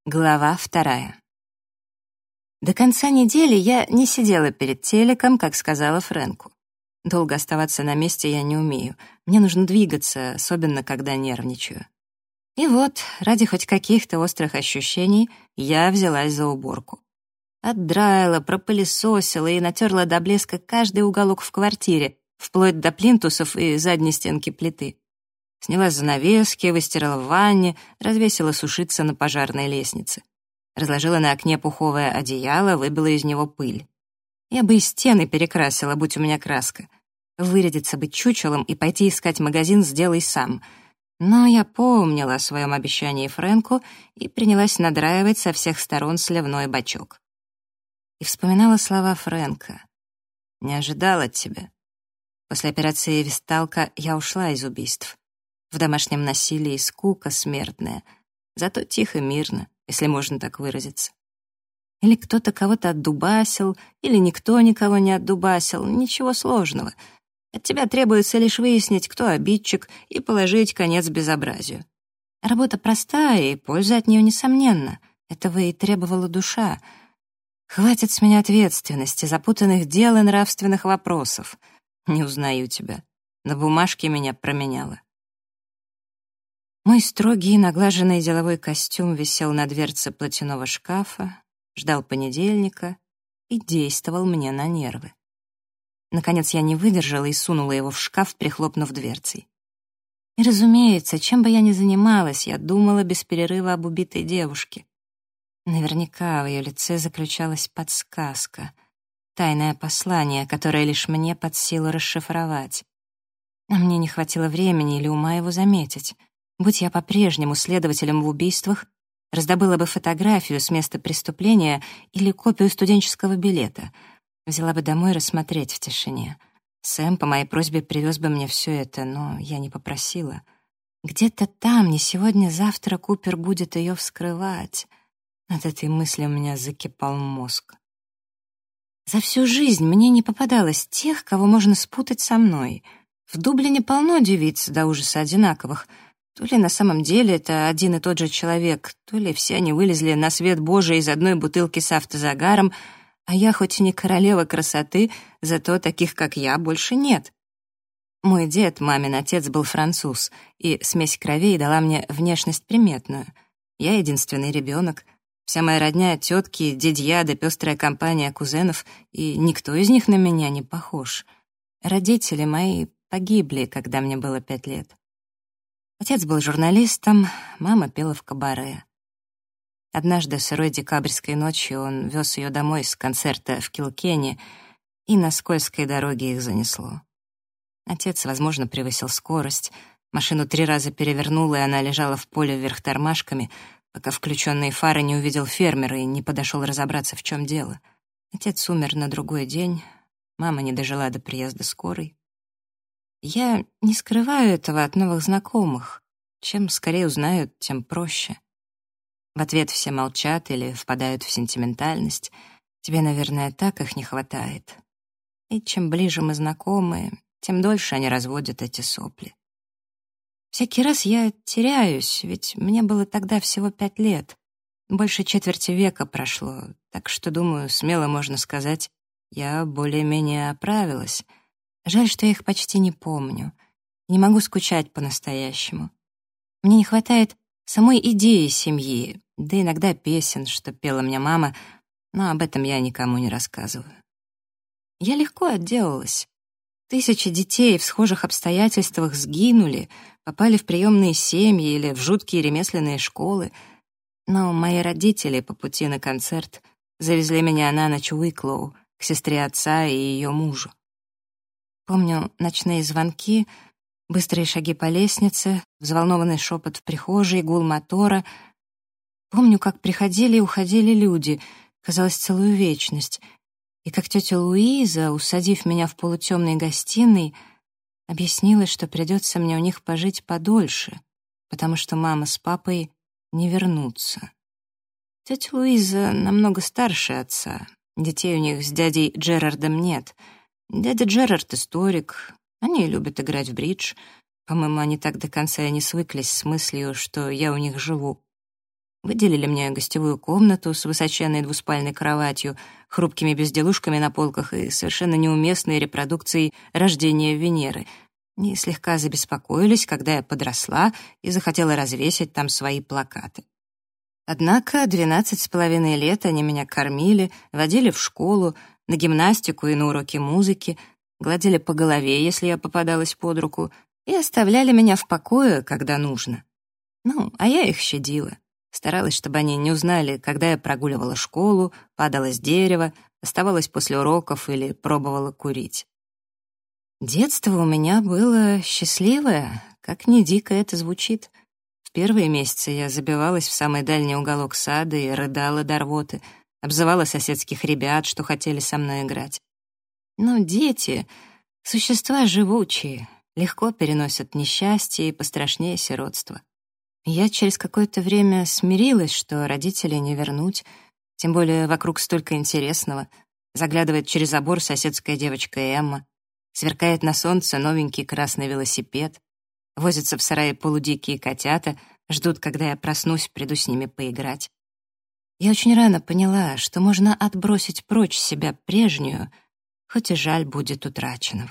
Глава 2. До конца недели я не сидела перед телеком, как сказала Фрэнку. Долго оставаться на месте я не умею. Мне нужно двигаться, особенно когда нервничаю. И вот, ради хоть каких-то острых ощущений, я взялась за уборку. Отдраила, пропылесосила и натерла до блеска каждый уголок в квартире, вплоть до плинтусов и задней стенки плиты. Сняла занавески, выстирала в ванне, развесила сушиться на пожарной лестнице. Разложила на окне пуховое одеяло, выбила из него пыль. Я бы и стены перекрасила, будь у меня краска. Вырядиться быть чучелом и пойти искать магазин «Сделай сам». Но я помнила о своем обещании Фрэнку и принялась надраивать со всех сторон сливной бачок. И вспоминала слова Фрэнка. «Не ожидал от тебя. После операции «Весталка» я ушла из убийств. В домашнем насилии скука смертная, зато тихо, мирно, если можно так выразиться. Или кто-то кого-то отдубасил, или никто никого не отдубасил, ничего сложного. От тебя требуется лишь выяснить, кто обидчик, и положить конец безобразию. Работа простая, и польза от нее несомненна. Этого и требовала душа. Хватит с меня ответственности, запутанных дел и нравственных вопросов. Не узнаю тебя. На бумажке меня променяла. Мой строгий, наглаженный деловой костюм висел на дверце платяного шкафа, ждал понедельника и действовал мне на нервы. Наконец я не выдержала и сунула его в шкаф, прихлопнув дверцей. И, разумеется, чем бы я ни занималась, я думала без перерыва об убитой девушке. Наверняка в ее лице заключалась подсказка, тайное послание, которое лишь мне под силу расшифровать. А мне не хватило времени или ума его заметить. Будь я по-прежнему следователем в убийствах, раздобыла бы фотографию с места преступления или копию студенческого билета. Взяла бы домой рассмотреть в тишине. Сэм по моей просьбе привез бы мне все это, но я не попросила. Где-то там, не сегодня-завтра, Купер будет ее вскрывать. От этой мысли у меня закипал мозг. За всю жизнь мне не попадалось тех, кого можно спутать со мной. В Дублине полно девиц до ужаса одинаковых. То ли на самом деле это один и тот же человек, то ли все они вылезли на свет Божий из одной бутылки с автозагаром, а я хоть и не королева красоты, зато таких, как я, больше нет. Мой дед, мамин отец, был француз, и смесь кровей дала мне внешность приметную. Я единственный ребенок, вся моя родня — тетки, дядья да пестрая компания кузенов, и никто из них на меня не похож. Родители мои погибли, когда мне было 5 лет. Отец был журналистом, мама пела в кабаре. Однажды сырой декабрьской ночью он вез ее домой с концерта в Килкенне, и на скользкой дороге их занесло. Отец, возможно, превысил скорость, машину 3 раза перевернула, и она лежала в поле вверх тормашками, пока включенные фары не увидел фермер и не подошел разобраться, в чем дело. Отец умер на другой день, мама не дожила до приезда скорой. Я не скрываю этого от новых знакомых. Чем скорее узнают, тем проще. В ответ все молчат или впадают в сентиментальность. Тебе, наверное, так их не хватает. И чем ближе мы знакомы, тем дольше они разводят эти сопли. Всякий раз я теряюсь, ведь мне было тогда всего 5 лет. Больше четверти века прошло, так что, думаю, смело можно сказать, я более-менее оправилась. Жаль, что я их почти не помню. Не могу скучать по-настоящему. Мне не хватает самой идеи семьи, да иногда песен, что пела мне мама, но об этом я никому не рассказываю. Я легко отделалась. 1000 детей в схожих обстоятельствах сгинули, попали в приемные семьи или в жуткие ремесленные школы. Но мои родители по пути на концерт завезли меня на ночь в Уиклоу к сестре отца и ее мужу. Помню ночные звонки, быстрые шаги по лестнице, взволнованный шепот в прихожей, гул мотора. Помню, как приходили и уходили люди, казалось, целую вечность, и как тетя Луиза, усадив меня в полутемной гостиной, объяснила, что придется мне у них пожить подольше, потому что мама с папой не вернутся. Тетя Луиза намного старше отца, детей у них с дядей Джерардом нет. Дядя Джерард — историк, они любят играть в бридж. По-моему, они так до конца и не свыклись с мыслью, что я у них живу. Выделили мне гостевую комнату с высоченной двуспальной кроватью, хрупкими безделушками на полках и совершенно неуместной репродукцией рождения Венеры. И слегка забеспокоились, когда я подросла и захотела развесить там свои плакаты. Однако 12,5 лет они меня кормили, водили в школу, на гимнастику и на уроки музыки, гладили по голове, если я попадалась под руку, и оставляли меня в покое, когда нужно. А я их щадила. Старалась, чтобы они не узнали, когда я прогуливала школу, падала с дерева, оставалась после уроков или пробовала курить. Детство у меня было счастливое, как ни дико это звучит. В первые месяцы я забивалась в самый дальний уголок сада и рыдала до рвоты, обзывала соседских ребят, что хотели со мной играть. Но дети — существа живучие, легко переносят несчастье и пострашнее сиротства. Я через какое-то время смирилась, что родителей не вернуть, тем более вокруг столько интересного. Заглядывает через забор соседская девочка Эмма, сверкает на солнце новенький красный велосипед, возятся в сарае полудикие котята, ждут, когда я проснусь, приду с ними поиграть. Я очень рано поняла, что можно отбросить прочь себя прежнюю, хоть и жаль будет утраченного.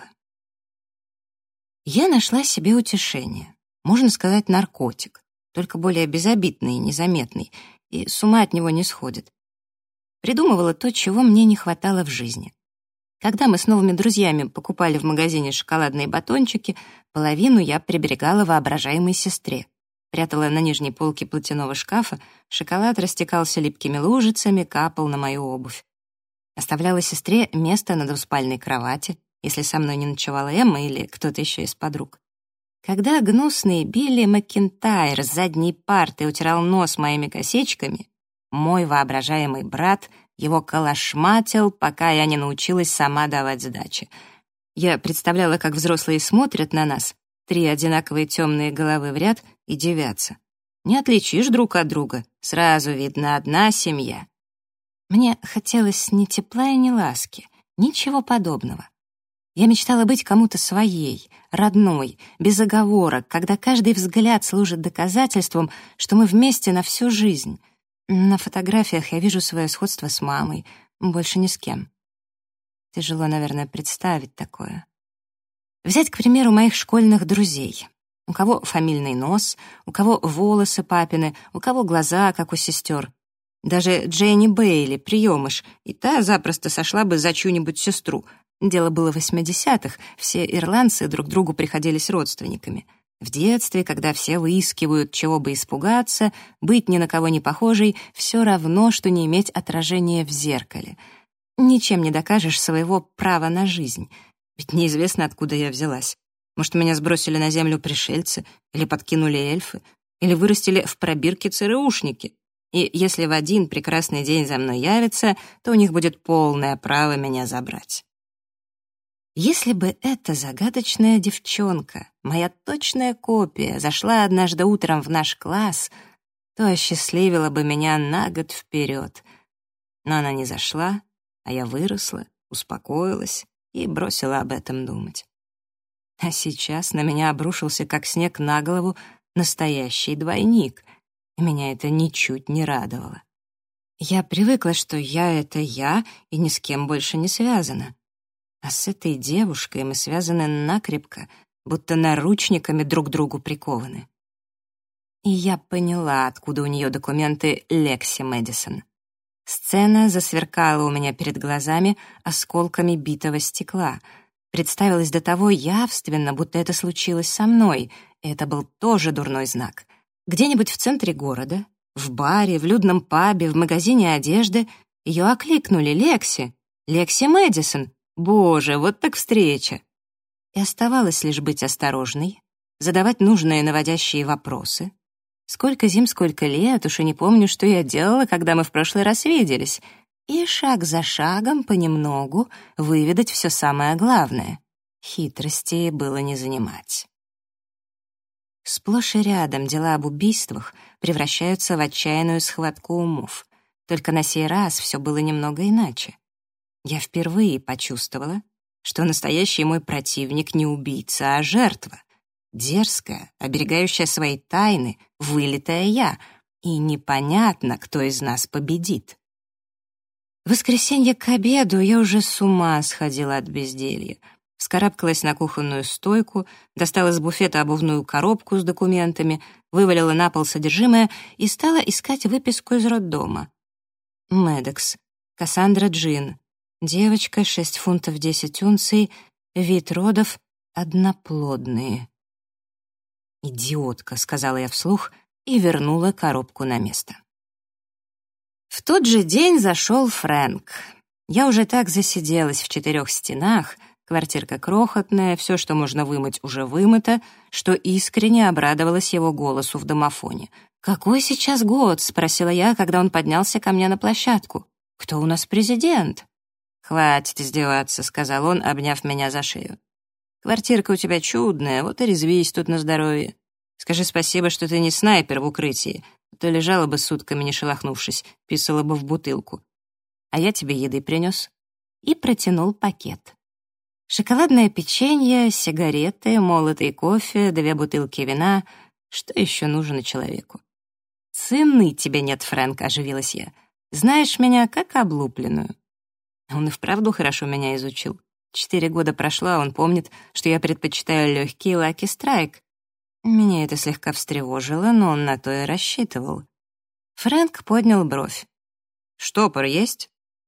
Я нашла себе утешение, можно сказать, наркотик, только более безобидный и незаметный, и с ума от него не сходит. Придумывала то, чего мне не хватало в жизни. Когда мы с новыми друзьями покупали в магазине шоколадные батончики, половину я приберегала воображаемой сестре. Прятала на нижней полке платяного шкафа, шоколад растекался липкими лужицами, капал на мою обувь. Оставляла сестре место на двуспальной кровати, если со мной не ночевала Эмма или кто-то еще из подруг. Когда гнусный Билли Макинтайр с задней парты утирал нос моими косичками, мой воображаемый брат его калашматил, пока я не научилась сама давать сдачи. Я представляла, как взрослые смотрят на нас, 3 одинаковые темные головы в ряд, и дивятся. Не отличишь друг от друга, сразу видно одна семья. Мне хотелось ни тепла и ни ласки, ничего подобного. Я мечтала быть кому-то своей, родной, без оговорок, когда каждый взгляд служит доказательством, что мы вместе на всю жизнь. На фотографиях я вижу свое сходство с мамой, больше ни с кем. Тяжело, наверное, представить такое. Взять, к примеру, моих школьных друзей. У кого фамильный нос, у кого волосы папины, у кого глаза, как у сестер. Даже Дженни Бейли, приемыш, и та запросто сошла бы за чью-нибудь сестру. Дело было в 80-х, все ирландцы друг другу приходились родственниками. В детстве, когда все выискивают, чего бы испугаться, быть ни на кого не похожей, все равно, что не иметь отражения в зеркале. Ничем не докажешь своего права на жизнь. Ведь неизвестно, откуда я взялась. Может, меня сбросили на землю пришельцы, или подкинули эльфы, или вырастили в пробирке ЦРУшники. И если в один прекрасный день за мной явятся, то у них будет полное право меня забрать. Если бы эта загадочная девчонка, моя точная копия, зашла однажды утром в наш класс, то осчастливила бы меня на год вперед. Но она не зашла, а я выросла, успокоилась и бросила об этом думать. А сейчас на меня обрушился, как снег на голову, настоящий двойник, и меня это ничуть не радовало. Я привыкла, что я — это я, и ни с кем больше не связана. А с этой девушкой мы связаны накрепко, будто наручниками друг к другу прикованы. И я поняла, откуда у нее документы Лекси Мэдисон. Сцена засверкала у меня перед глазами осколками битого стекла. Представилось до того явственно, будто это случилось со мной, и это был тоже дурной знак. Где-нибудь в центре города, в баре, в людном пабе, в магазине одежды ее окликнули: «Лекси! Лекси Мэдисон! Боже, вот так встреча!» И оставалось лишь быть осторожной, задавать нужные наводящие вопросы. Сколько зим, сколько лет, уж и не помню, что я делала, когда мы в прошлый раз виделись. И шаг за шагом, понемногу, выведать все самое главное. Хитростей было не занимать. Сплошь и рядом дела об убийствах превращаются в отчаянную схватку умов. Только на сей раз все было немного иначе. Я впервые почувствовала, что настоящий мой противник не убийца, а жертва. Дерзкая, оберегающая свои тайны, вылитая я. и непонятно, кто из нас победит. В воскресенье к обеду я уже с ума сходила от безделья. Вскарабкалась на кухонную стойку, достала из буфета обувную коробку с документами, вывалила на пол содержимое и стала искать выписку из роддома. Медекс. Кассандра Джин. Девочка, 6 фунтов 10 унций, вид родов одноплодные. «Идиотка», — сказала я вслух и вернула коробку на место. В тот же день зашел Фрэнк. Я уже так засиделась в 4 стенах, квартирка крохотная, все, что можно вымыть, уже вымыто, что искренне обрадовалась его голосу в домофоне. «Какой сейчас год?» — спросила я, когда он поднялся ко мне на площадку. «Кто у нас президент?» «Хватит издеваться», — сказал он, обняв меня за шею. «Квартирка у тебя чудная, вот и резвись тут на здоровье. Скажи спасибо, что ты не снайпер в укрытии, а то лежала бы сутками, не шелохнувшись, писала бы в бутылку. А я тебе еды принес». И протянул пакет. Шоколадное печенье, сигареты, молотый кофе, 2 бутылки вина. Что еще нужно человеку? «Цены тебе нет, Фрэнк», — оживилась я. «Знаешь меня как облупленную». Он и вправду хорошо меня изучил. 4 года прошло, а он помнит, что я предпочитаю легкий Lucky Strike. Меня это слегка встревожило, но он на то и рассчитывал. Фрэнк поднял бровь. «Штопор есть?»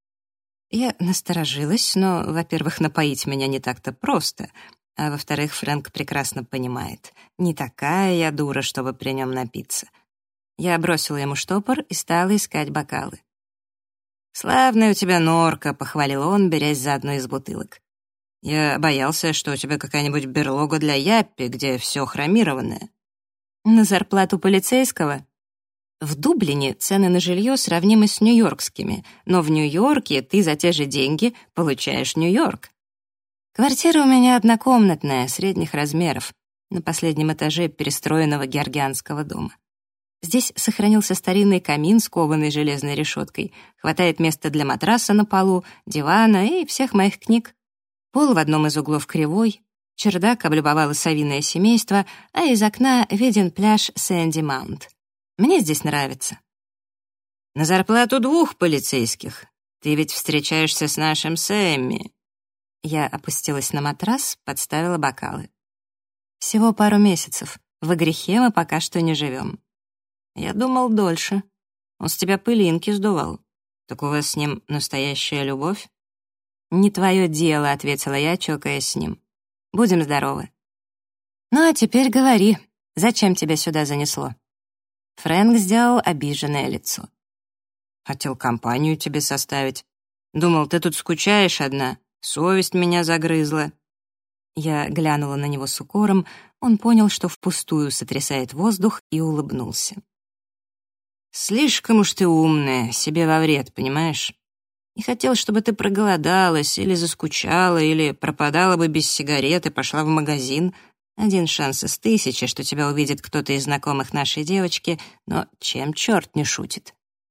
Я насторожилась, но, во-первых, напоить меня не так-то просто, а во-вторых, Фрэнк прекрасно понимает. Не такая я дура, чтобы при нем напиться. Я бросила ему штопор и стала искать бокалы. «Славная у тебя норка», — похвалил он, берясь за одну из бутылок. «Я боялся, что у тебя какая-нибудь берлога для яппи, где все хромированное». «На зарплату полицейского?» В Дублине цены на жилье сравнимы с нью-йоркскими, но в Нью-Йорке ты за те же деньги получаешь Нью-Йорк. Квартира у меня однокомнатная, средних размеров, на последнем этаже перестроенного георгианского дома. Здесь сохранился старинный камин с кованой железной решеткой, хватает места для матраса на полу, дивана и всех моих книг. Пол в одном из углов кривой, чердак облюбовало совиное семейство, а из окна виден пляж Сэнди-Маунт. Мне здесь нравится. На зарплату 2 полицейских. Ты ведь встречаешься с нашим Сэмми. Я опустилась на матрас, подставила бокалы. Всего пару месяцев. Во грехе мы пока что не живем. Я думал дольше. Он с тебя пылинки сдувал. Так у вас с ним настоящая любовь? Не твое дело, ответила я, чокаясь с ним. Будем здоровы. Ну а теперь говори, зачем тебя сюда занесло? Фрэнк сделал обиженное лицо. Хотел компанию тебе составить. Думал, ты тут скучаешь одна. Совесть меня загрызла. Я глянула на него с укором. Он понял, что впустую сотрясает воздух, и улыбнулся. Слишком уж ты умная, себе во вред, понимаешь? И хотел, чтобы ты проголодалась, или заскучала, или пропадала бы без сигарет и пошла в магазин. 1 шанс из 1000, что тебя увидит кто-то из знакомых нашей девочки, но чем черт не шутит?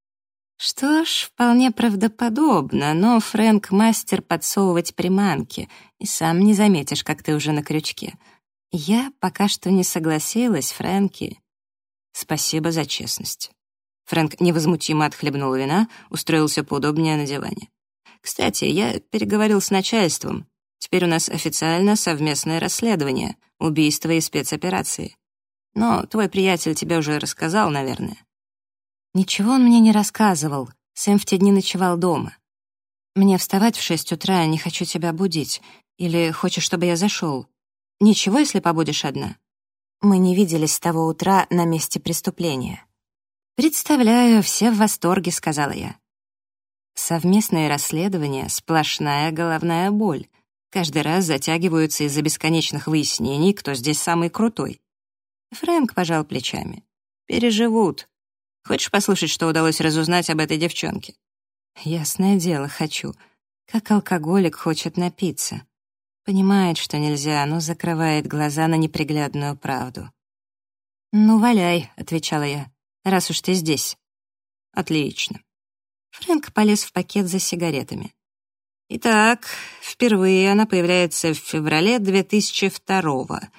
Что ж, вполне правдоподобно, но Фрэнк — мастер подсовывать приманки, и сам не заметишь, как ты уже на крючке. Я пока что не согласилась, Фрэнки. Спасибо за честность. Фрэнк невозмутимо отхлебнул вина, устроился поудобнее на диване. Кстати, я переговорил с начальством. Теперь у нас официально совместное расследование, убийство и спецоперации. Но твой приятель тебе уже рассказал, наверное. Ничего он мне не рассказывал. Сэм в те дни ночевал дома. Мне вставать в 6 утра, не хочу тебя будить. Или хочешь, чтобы я зашел? Ничего, если побудешь одна? Мы не виделись с того утра на месте преступления. Представляю, все в восторге, сказала я. Совместное расследование — сплошная головная боль. Каждый раз затягиваются из-за бесконечных выяснений, кто здесь самый крутой. Фрэнк пожал плечами. Переживут. Хочешь послушать, что удалось разузнать об этой девчонке? Ясное дело, хочу. Как алкоголик хочет напиться. Понимает, что нельзя, но закрывает глаза на неприглядную правду. «Ну, валяй», — отвечала я, — «раз уж ты здесь». «Отлично». Фрэнк полез в пакет за сигаретами. Итак, впервые она появляется в феврале 2002-го.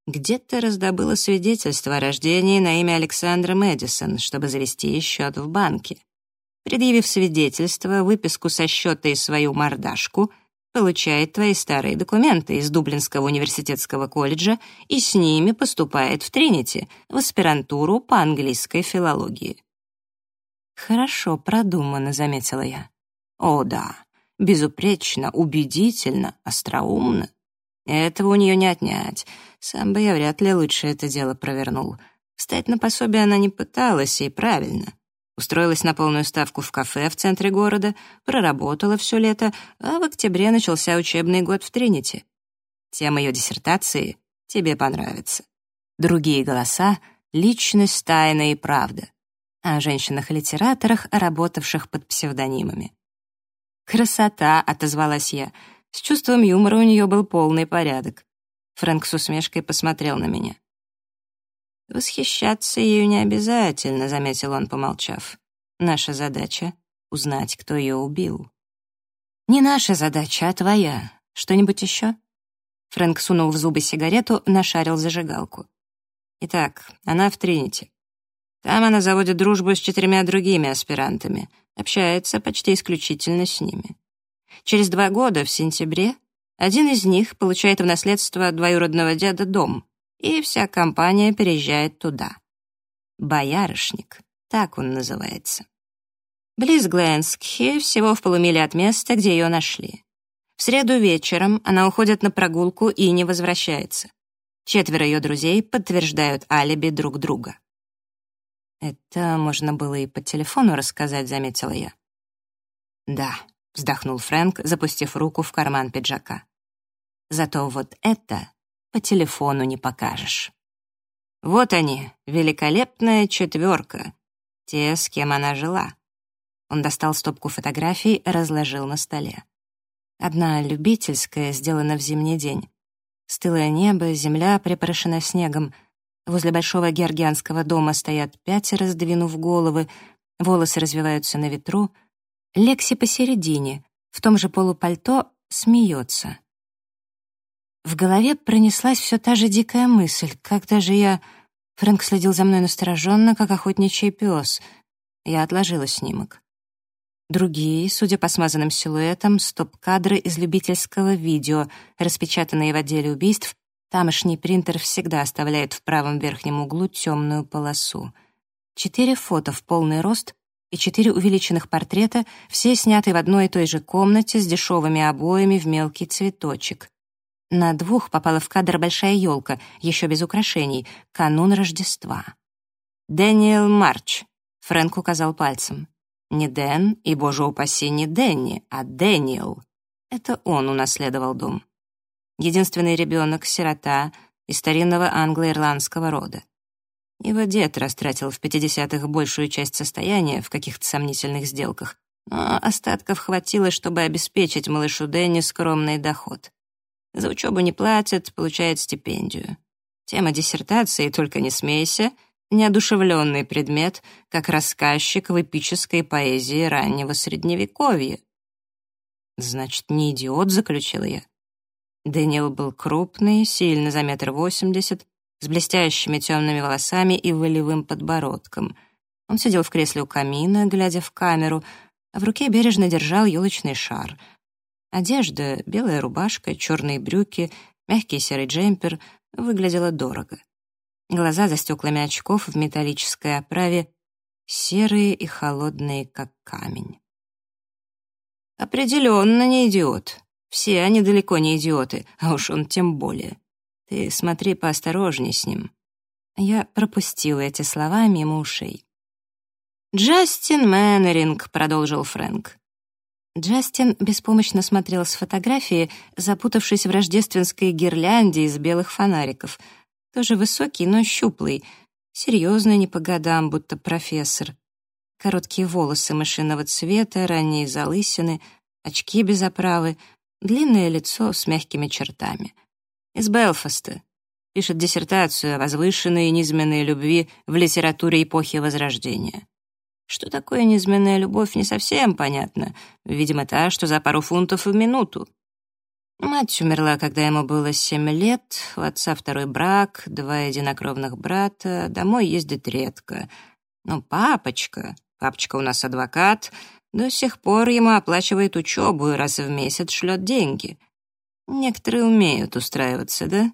Где ты раздобыла свидетельство о рождении на имя Александра Мэдисон, чтобы завести счет в банке? Предъявив свидетельство, выписку со счета и свою мордашку, получает твои старые документы из Дублинского университетского колледжа и с ними поступает в Тринити, в аспирантуру по английской филологии. «Хорошо продумано», — заметила я. «О, да, безупречно, убедительно, остроумно. Этого у нее не отнять. Сам бы я вряд ли лучше это дело провернул. Встать на пособие она не пыталась, и правильно. Устроилась на полную ставку в кафе в центре города, проработала все лето, а в октябре начался учебный год в Тринити. Тема ее диссертации тебе понравится. Другие голоса — личность, тайна и правда. О женщинах-литераторах, работавших под псевдонимами. «Красота!» — отозвалась я. С чувством юмора у нее был полный порядок. Фрэнк с усмешкой посмотрел на меня. «Восхищаться ею не обязательно», — заметил он, помолчав. «Наша задача — узнать, кто ее убил». «Не наша задача, а твоя. Что-нибудь еще?» Фрэнк сунул в зубы сигарету, нашарил зажигалку. «Итак, она в Тринити. Там она заводит дружбу с 4 другими аспирантами, общается почти исключительно с ними. Через 2 года, в сентябре, один из них получает в наследство от двоюродного деда дом, и вся компания переезжает туда. Боярышник, так он называется. Близ Гленскхи, всего в полумиле от места, где ее нашли. В среду вечером она уходит на прогулку и не возвращается. 4 ее друзей подтверждают алиби друг друга. «Это можно было и по телефону рассказать», — заметила я. «Да», — вздохнул Фрэнк, запустив руку в карман пиджака. «Зато вот это по телефону не покажешь. Вот они, великолепная 4, те, с кем она жила». Он достал стопку фотографий, разложил на столе. Одна любительская, сделана в зимний день. Стылое небо, земля припорошена снегом. Возле большого георгианского дома стоят 5, сдвинув головы, волосы развиваются на ветру. Лекси посередине, в том же полупальто, смеется. В голове пронеслась все та же дикая мысль. Когда же я... Фрэнк следил за мной настороженно, как охотничий пес. Я отложила снимок. Другие, судя по смазанным силуэтам, стоп-кадры из любительского видео, распечатанные в отделе убийств. Тамошний принтер всегда оставляет в правом верхнем углу темную полосу. 4 фото в полный рост и 4 увеличенных портрета, все сняты в одной и той же комнате с дешевыми обоями в мелкий цветочек. На 2 попала в кадр большая елка, еще без украшений, канун Рождества. «Дэниел Марч», — Фрэнк указал пальцем. Не Дэн и, боже упаси, не Дэнни, а Дэниел. Это он унаследовал дом. Единственный ребенок, сирота, из старинного англо-ирландского рода. Его дед растратил в 50-х большую часть состояния в каких-то сомнительных сделках, но остатков хватило, чтобы обеспечить малышу Дэнни скромный доход. За учебу не платят, получает стипендию. Тема диссертации, только не смейся, неодушевленный предмет, как рассказчик в эпической поэзии раннего Средневековья. «Значит, не идиот», — заключила я. Дэниел был крупный, сильно за 1,80 м, с блестящими темными волосами и волевым подбородком. Он сидел в кресле у камина, глядя в камеру, а в руке бережно держал елочный шар. Одежда, белая рубашка, черные брюки, мягкий серый джемпер, выглядела дорого. Глаза за стеклами очков в металлической оправе серые и холодные, как камень. «Определенно не идиот. Все они далеко не идиоты, а уж он тем более. Ты смотри поосторожней с ним». Я пропустила эти слова мимо ушей. «Джастин Мэннеринг», — продолжил Фрэнк. Джастин беспомощно смотрел с фотографии, запутавшись в рождественской гирлянде из белых фонариков. Тоже высокий, но щуплый, серьезный не по годам, будто профессор. Короткие волосы мышиного цвета, ранние залысины, очки без оправы, длинное лицо с мягкими чертами. Из Белфаста. Пишет диссертацию о возвышенной и низменной любви в литературе эпохи Возрождения. Что такое низменная любовь, не совсем понятно. Видимо, та, что за пару фунтов в минуту. Мать умерла, когда ему было 7 лет, у отца второй брак, 2 единокровных брата, домой ездит редко. Но папочка у нас адвокат, до сих пор ему оплачивает учебу и раз в месяц шлет деньги. Некоторые умеют устраиваться, да?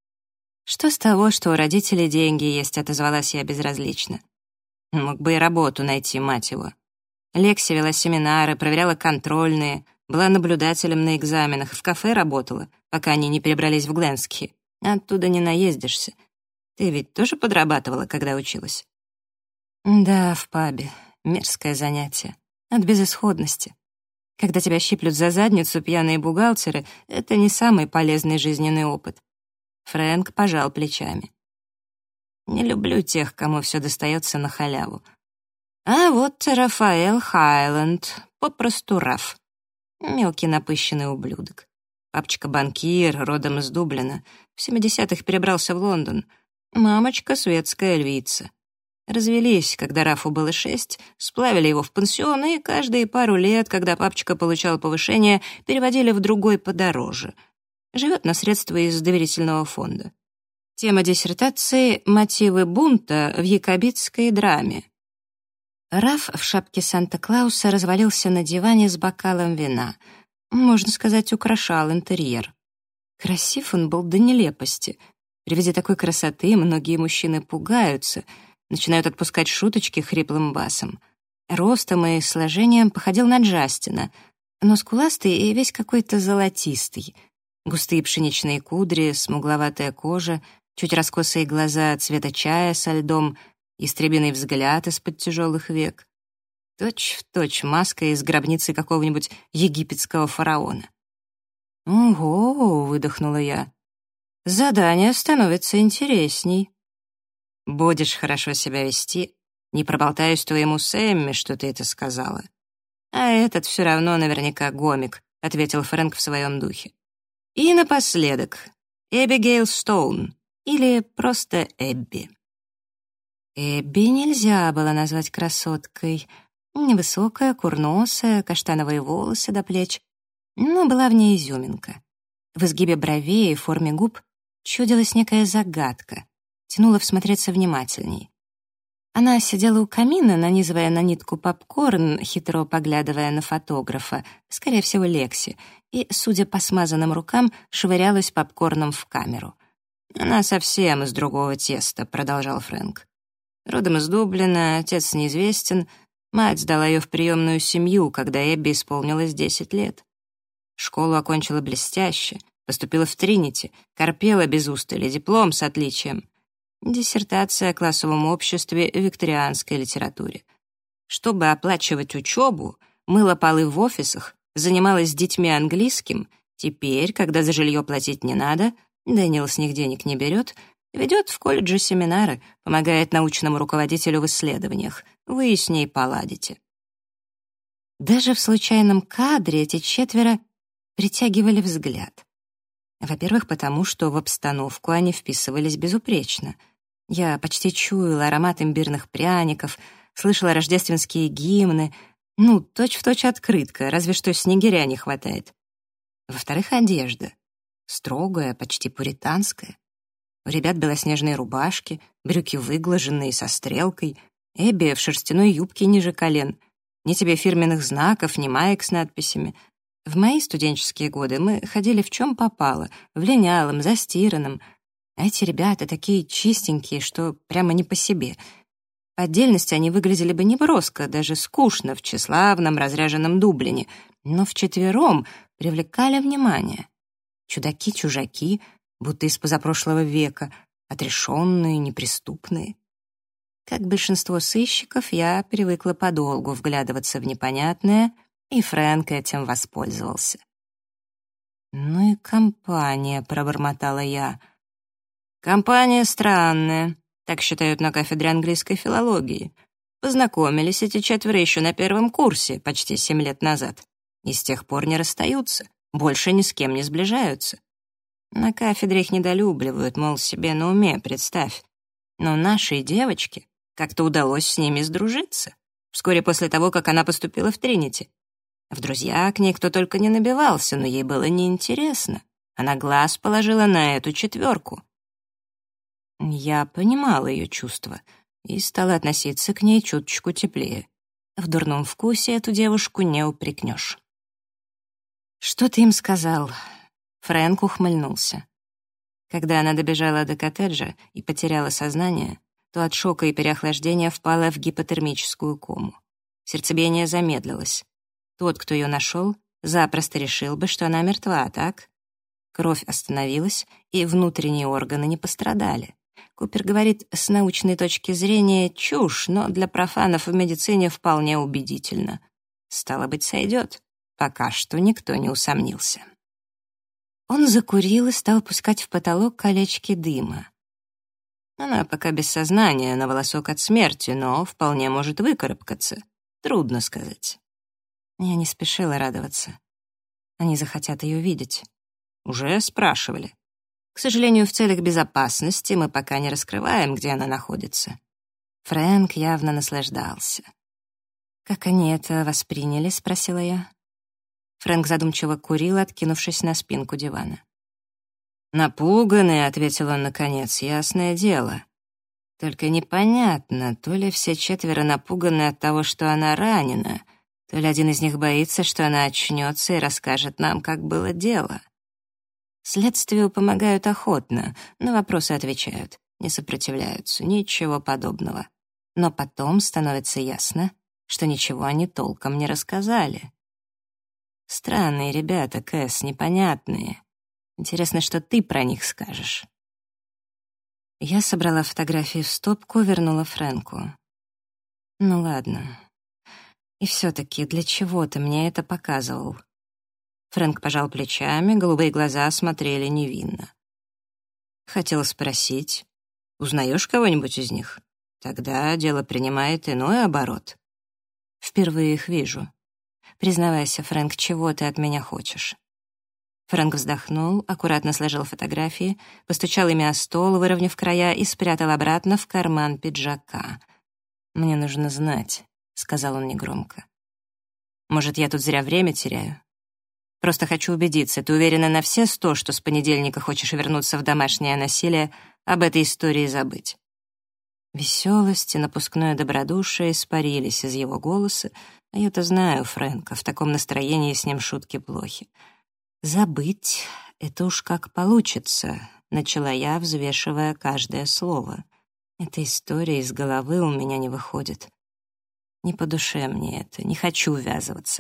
Что с того, что у родителей деньги есть, отозвалась я безразлично. Мог бы и работу найти, мать его. Лекси вела семинары, проверяла контрольные, была наблюдателем на экзаменах, в кафе работала, пока они не перебрались в Гленски. Оттуда не наездишься. Ты ведь тоже подрабатывала, когда училась? Да, в пабе. Мерзкое занятие. От безысходности. Когда тебя щиплют за задницу пьяные бухгалтеры, это не самый полезный жизненный опыт. Фрэнк пожал плечами. Не люблю тех, кому все достается на халяву. А вот Рафаэл Хайленд, попросту Раф. Мелкий напыщенный ублюдок. Папочка банкир, родом из Дублина. В 70-х перебрался в Лондон. Мамочка светская львица. Развелись, когда Рафу было 6, сплавили его в пансион, и каждые пару лет, когда папочка получал повышение, переводили в другой подороже. Живет на средства из доверительного фонда. Тема диссертации «Мотивы бунта в якобитской драме». Раф в шапке Санта-Клауса развалился на диване с бокалом вина. Можно сказать, украшал интерьер. Красив он был до нелепости. При виде такой красоты многие мужчины пугаются, начинают отпускать шуточки хриплым басом. Ростом и сложением походил на Джастина, но скуластый и весь какой-то золотистый. Густые пшеничные кудри, смугловатая кожа, чуть раскосые глаза цвета чая со льдом, истребиный взгляд из-под тяжелых век. Точь-в-точь маска из гробницы какого-нибудь египетского фараона. «Ого!» — выдохнула я. «Задание становится интересней». «Будешь хорошо себя вести, не проболтаюсь твоему Сэмми, что ты это сказала». «А этот все равно наверняка гомик», — ответил Фрэнк в своем духе. «И напоследок, Эбигейл Стоун, или просто Эбби». Эбби нельзя было назвать красоткой. Невысокая, курносая, каштановые волосы до плеч, но была в ней изюминка. В изгибе бровей и форме губ чудилась некая загадка, тянула всмотреться внимательней. Она сидела у камина, нанизывая на нитку попкорн, хитро поглядывая на фотографа, скорее всего, Лекси, и, судя по смазанным рукам, швырялась попкорном в камеру. «Она совсем из другого теста», — продолжал Фрэнк. «Родом из Дублина, отец неизвестен, мать сдала ее в приемную семью, когда Эбби исполнилось 10 лет. Школу окончила блестяще, поступила в Тринити, корпела без устали, диплом с отличием. Диссертация о классовом обществе в викторианской литературе. Чтобы оплачивать учебу, мыла полы в офисах, занималась с детьми английским. Теперь, когда за жилье платить не надо, Дэниел с них денег не берет, ведет в колледже семинары, помогает научному руководителю в исследованиях. Вы с ней поладите». Даже в случайном кадре эти четверо притягивали взгляд. Во-первых, потому что в обстановку они вписывались безупречно. Я почти чуяла аромат имбирных пряников, слышала рождественские гимны. Точь-в-точь открытка, разве что снегиря не хватает. Во-вторых, одежда. Строгая, почти пуританская. У ребят белоснежные рубашки, брюки выглаженные, со стрелкой. Эбби в шерстяной юбке ниже колен. Ни тебе фирменных знаков, ни маек с надписями. В мои студенческие годы мы ходили в чем попало, в линялом, застиранном. А эти ребята такие чистенькие, что прямо не по себе. По отдельности они выглядели бы неброско, даже скучно в тщеславном, разряженном Дублине, но вчетвером привлекали внимание. Чудаки-чужаки, будто из позапрошлого века, отрешенные, неприступные. Как большинство сыщиков, я привыкла подолгу вглядываться в непонятное, и Фрэнк этим воспользовался. «Ну и компания», — пробормотала я. «Компания странная», — так считают на кафедре английской филологии. Познакомились эти четверо еще на первом курсе, почти 7 лет назад, и с тех пор не расстаются, больше ни с кем не сближаются. На кафедре их недолюбливают, мол, себе на уме, представь. Но нашей девочке как-то удалось с ними сдружиться, вскоре после того, как она поступила в Тринити. В друзья к ней кто только не набивался, но ей было неинтересно. Она глаз положила на эту 4. Я понимала ее чувства и стала относиться к ней чуточку теплее. В дурном вкусе эту девушку не упрекнешь. «Что ты им сказал?» Фрэнк ухмыльнулся. Когда она добежала до коттеджа и потеряла сознание, то от шока и переохлаждения впала в гипотермическую кому. Сердцебиение замедлилось. Тот, кто ее нашел, запросто решил бы, что она мертва, так? Кровь остановилась, и внутренние органы не пострадали. Купер говорит, с научной точки зрения чушь, но для профанов в медицине вполне убедительно. Стало быть, сойдет. Пока что никто не усомнился. Он закурил и стал пускать в потолок колечки дыма. Она пока без сознания, на волосок от смерти, но вполне может выкарабкаться. Трудно сказать. Я не спешила радоваться. Они захотят ее видеть. Уже спрашивали. К сожалению, в целях безопасности мы пока не раскрываем, где она находится. Фрэнк явно наслаждался. «Как они это восприняли?» — спросила я. Фрэнк задумчиво курил, откинувшись на спинку дивана. «Напуганный», — ответил он наконец, — «ясное дело. Только непонятно, то ли все 4 напуганы от того, что она ранена, то ли один из них боится, что она очнется и расскажет нам, как было дело. Следствию помогают охотно, на вопросы отвечают, не сопротивляются, ничего подобного. Но потом становится ясно, что ничего они толком не рассказали. Странные ребята, Кэс, непонятные. Интересно, что ты про них скажешь». Я собрала фотографии в стопку, вернула Фрэнку. «Ну ладно. И все-таки для чего ты мне это показывал?» Фрэнк пожал плечами, голубые глаза смотрели невинно. «Хотела спросить, узнаешь кого-нибудь из них? Тогда дело принимает иной оборот. Впервые их вижу. Признавайся, Фрэнк, чего ты от меня хочешь?» Фрэнк вздохнул, аккуратно сложил фотографии, постучал ими о стол, выровняв края, и спрятал обратно в карман пиджака. «Мне нужно знать», — сказал он негромко. «Может, я тут зря время теряю? Просто хочу убедиться, ты уверена на все 100, что с понедельника хочешь вернуться в домашнее насилие, об этой истории забыть?» Веселость и напускное добродушие испарились из его голоса, а я-то знаю Фрэнка, в таком настроении с ним шутки плохи. «Забыть — это уж как получится», — начала я, взвешивая каждое слово. «Эта история из головы у меня не выходит. Не по душе мне это, не хочу ввязываться».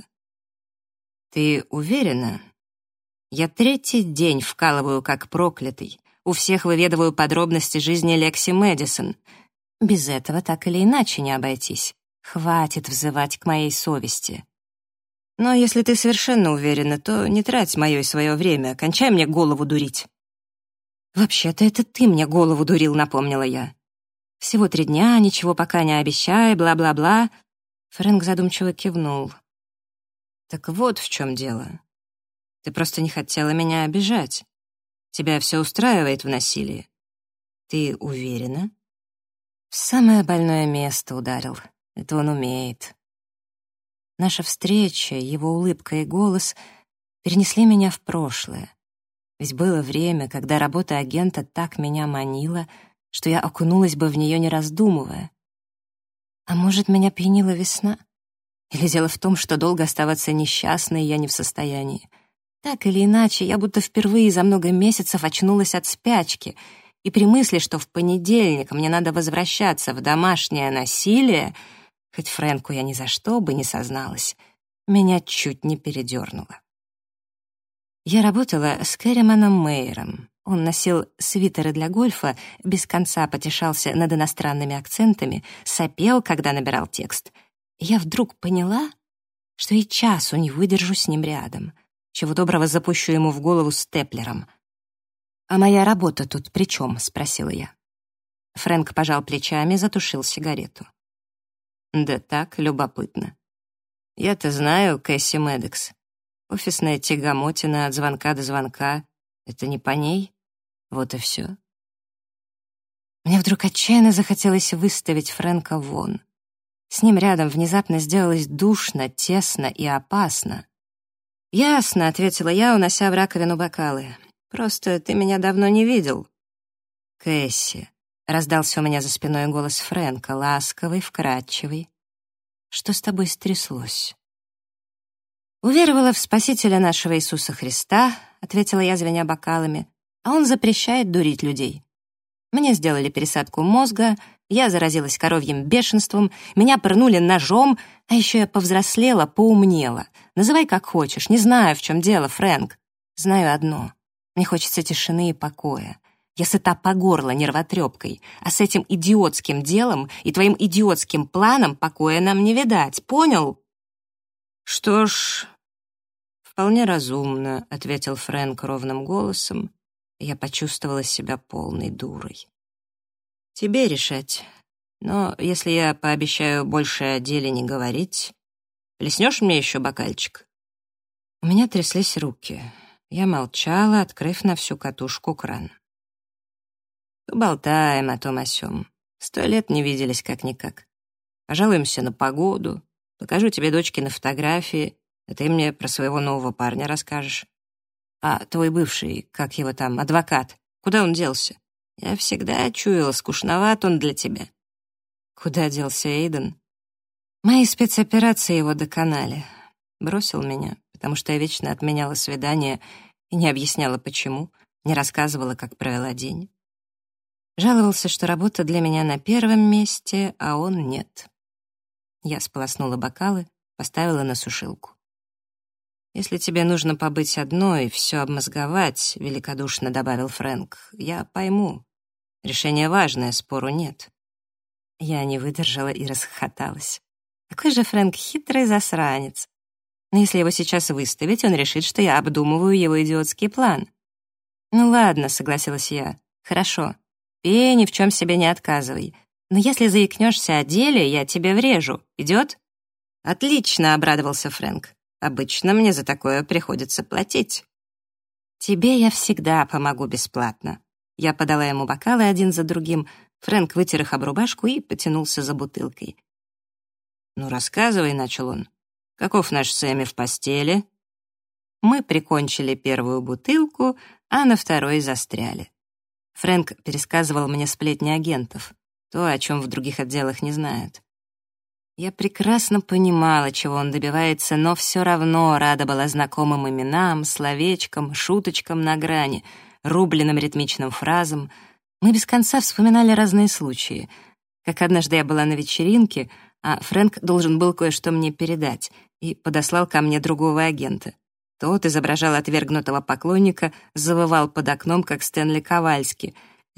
«Ты уверена? Я 3-й день вкалываю как проклятый, у всех выведываю подробности жизни Лекси Мэдисон. Без этого так или иначе не обойтись. Хватит взывать к моей совести. Но если ты совершенно уверена, то не трать мое и свое время, кончай мне голову дурить». «Вообще-то это ты мне голову дурил», — напомнила я. «Всего 3 дня, ничего пока не обещай, бла-бла-бла». Фрэнк задумчиво кивнул. «Так вот в чем дело. Ты просто не хотела меня обижать. Тебя все устраивает в насилии. Ты уверена?» В самое больное место ударил. Это он умеет. Наша встреча, его улыбка и голос перенесли меня в прошлое. Ведь было время, когда работа агента так меня манила, что я окунулась бы в нее, не раздумывая. А может, меня пьянила весна? Или дело в том, что долго оставаться несчастной я не в состоянии? Так или иначе, я будто впервые за много месяцев очнулась от спячки, и при мысли, что в понедельник мне надо возвращаться в домашнее насилие, хоть Фрэнку я ни за что бы не созналась, меня чуть не передернуло. Я работала с Кэрриманом Мейером. Он носил свитеры для гольфа, без конца потешался над иностранными акцентами, сопел, когда набирал текст. Я вдруг поняла, что и часу не выдержу с ним рядом. Чего доброго запущу ему в голову степлером. «А моя работа тут при чем?» — спросила я. Фрэнк пожал плечами, затушил сигарету. «Да так, любопытно. Я-то знаю Кэсси Мэддокс. Офисная тягомотина от звонка до звонка. Это не по ней? Вот и все». Мне вдруг отчаянно захотелось выставить Фрэнка вон. С ним рядом внезапно сделалось душно, тесно и опасно. «Ясно», — ответила я, унося в раковину бокалы. «Просто ты меня давно не видел». «Кэсси», — раздался у меня за спиной голос Фрэнка, ласковый, вкрадчивый. «Что с тобой стряслось?» «Уверовала в Спасителя нашего Иисуса Христа», — ответила я, звеня бокалами, «а он запрещает дурить людей. Мне сделали пересадку мозга, я заразилась коровьим бешенством, меня пырнули ножом, а еще я повзрослела, поумнела. Называй как хочешь, не знаю, в чем дело, Фрэнк. Знаю одно. Мне хочется тишины и покоя. Я сыта по горло нервотрепкой, а с этим идиотским делом и твоим идиотским планом покоя нам не видать, понял?» «Что ж, вполне разумно», — ответил Фрэнк ровным голосом, и я почувствовала себя полной дурой. «Тебе решать. Но если я пообещаю больше о деле не говорить, плеснешь мне еще бокальчик?» У меня тряслись руки. Я молчала, открыв на всю катушку кран. «Поболтаем о том о сём. 100 лет не виделись как-никак. Пожалуемся на погоду, покажу тебе дочкины фотографии, а ты мне про своего нового парня расскажешь. А твой бывший, как его там, адвокат, куда он делся? Я всегда чуяла, скучноват он для тебя». Куда делся Эйден? Мои спецоперации его доконали. Бросил меня, потому что я вечно отменяла свидания и не объясняла, почему, не рассказывала, как провела день. Жаловался, что работа для меня на первом месте, а он нет. Я сполоснула бокалы, поставила на сушилку. «Если тебе нужно побыть одной и все обмозговать», — великодушно добавил Фрэнк, — «я пойму. Решение важное, спору нет». Я не выдержала и расхохоталась. Какой же Фрэнк хитрый засранец. Но если его сейчас выставить, он решит, что я обдумываю его идиотский план. «Ну ладно», — согласилась я, — «хорошо. Пей, ни в чем себе не отказывай. Но если заикнешься о деле, я тебе врежу. Идет?» «Отлично», — обрадовался Фрэнк. «Обычно мне за такое приходится платить». «Тебе я всегда помогу бесплатно». Я подала ему бокалы один за другим, Фрэнк вытер их об рубашку и потянулся за бутылкой. «Ну, рассказывай», — начал он. «Каков наш Сэмми в постели?» Мы прикончили первую бутылку, а на второй застряли. Фрэнк пересказывал мне сплетни агентов, то, о чем в других отделах не знают. Я прекрасно понимала, чего он добивается, но все равно рада была знакомым именам, словечкам, шуточкам на грани, рубленным ритмичным фразам. Мы без конца вспоминали разные случаи. Как однажды я была на вечеринке, а Фрэнк должен был кое-что мне передать и подослал ко мне другого агента. Тот изображал отвергнутого поклонника, завывал под окном, как Стэнли Ковальски.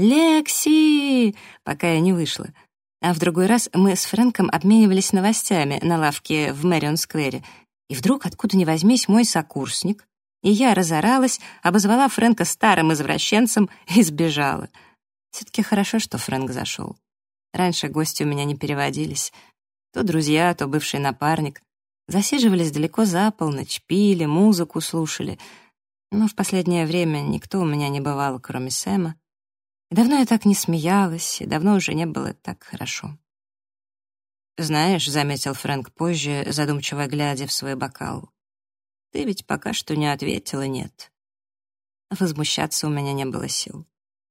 «Лекси!» пока я не вышла. А в другой раз мы с Фрэнком обменивались новостями на лавке в Мэрион-сквере, и вдруг, откуда ни возьмись, мой сокурсник, и я разоралась, обозвала Фрэнка старым извращенцем и сбежала. Все-таки хорошо, что Фрэнк зашел. Раньше гости у меня не переводились. То друзья, то бывший напарник. Засиживались далеко за полночь, пили, музыку слушали. Но в последнее время никто у меня не бывал, кроме Сэма. И давно я так не смеялась, и давно уже не было так хорошо. «Знаешь», — заметил Фрэнк позже, задумчиво глядя в свой бокал, «ты ведь пока что не ответила «нет». Возмущаться у меня не было сил.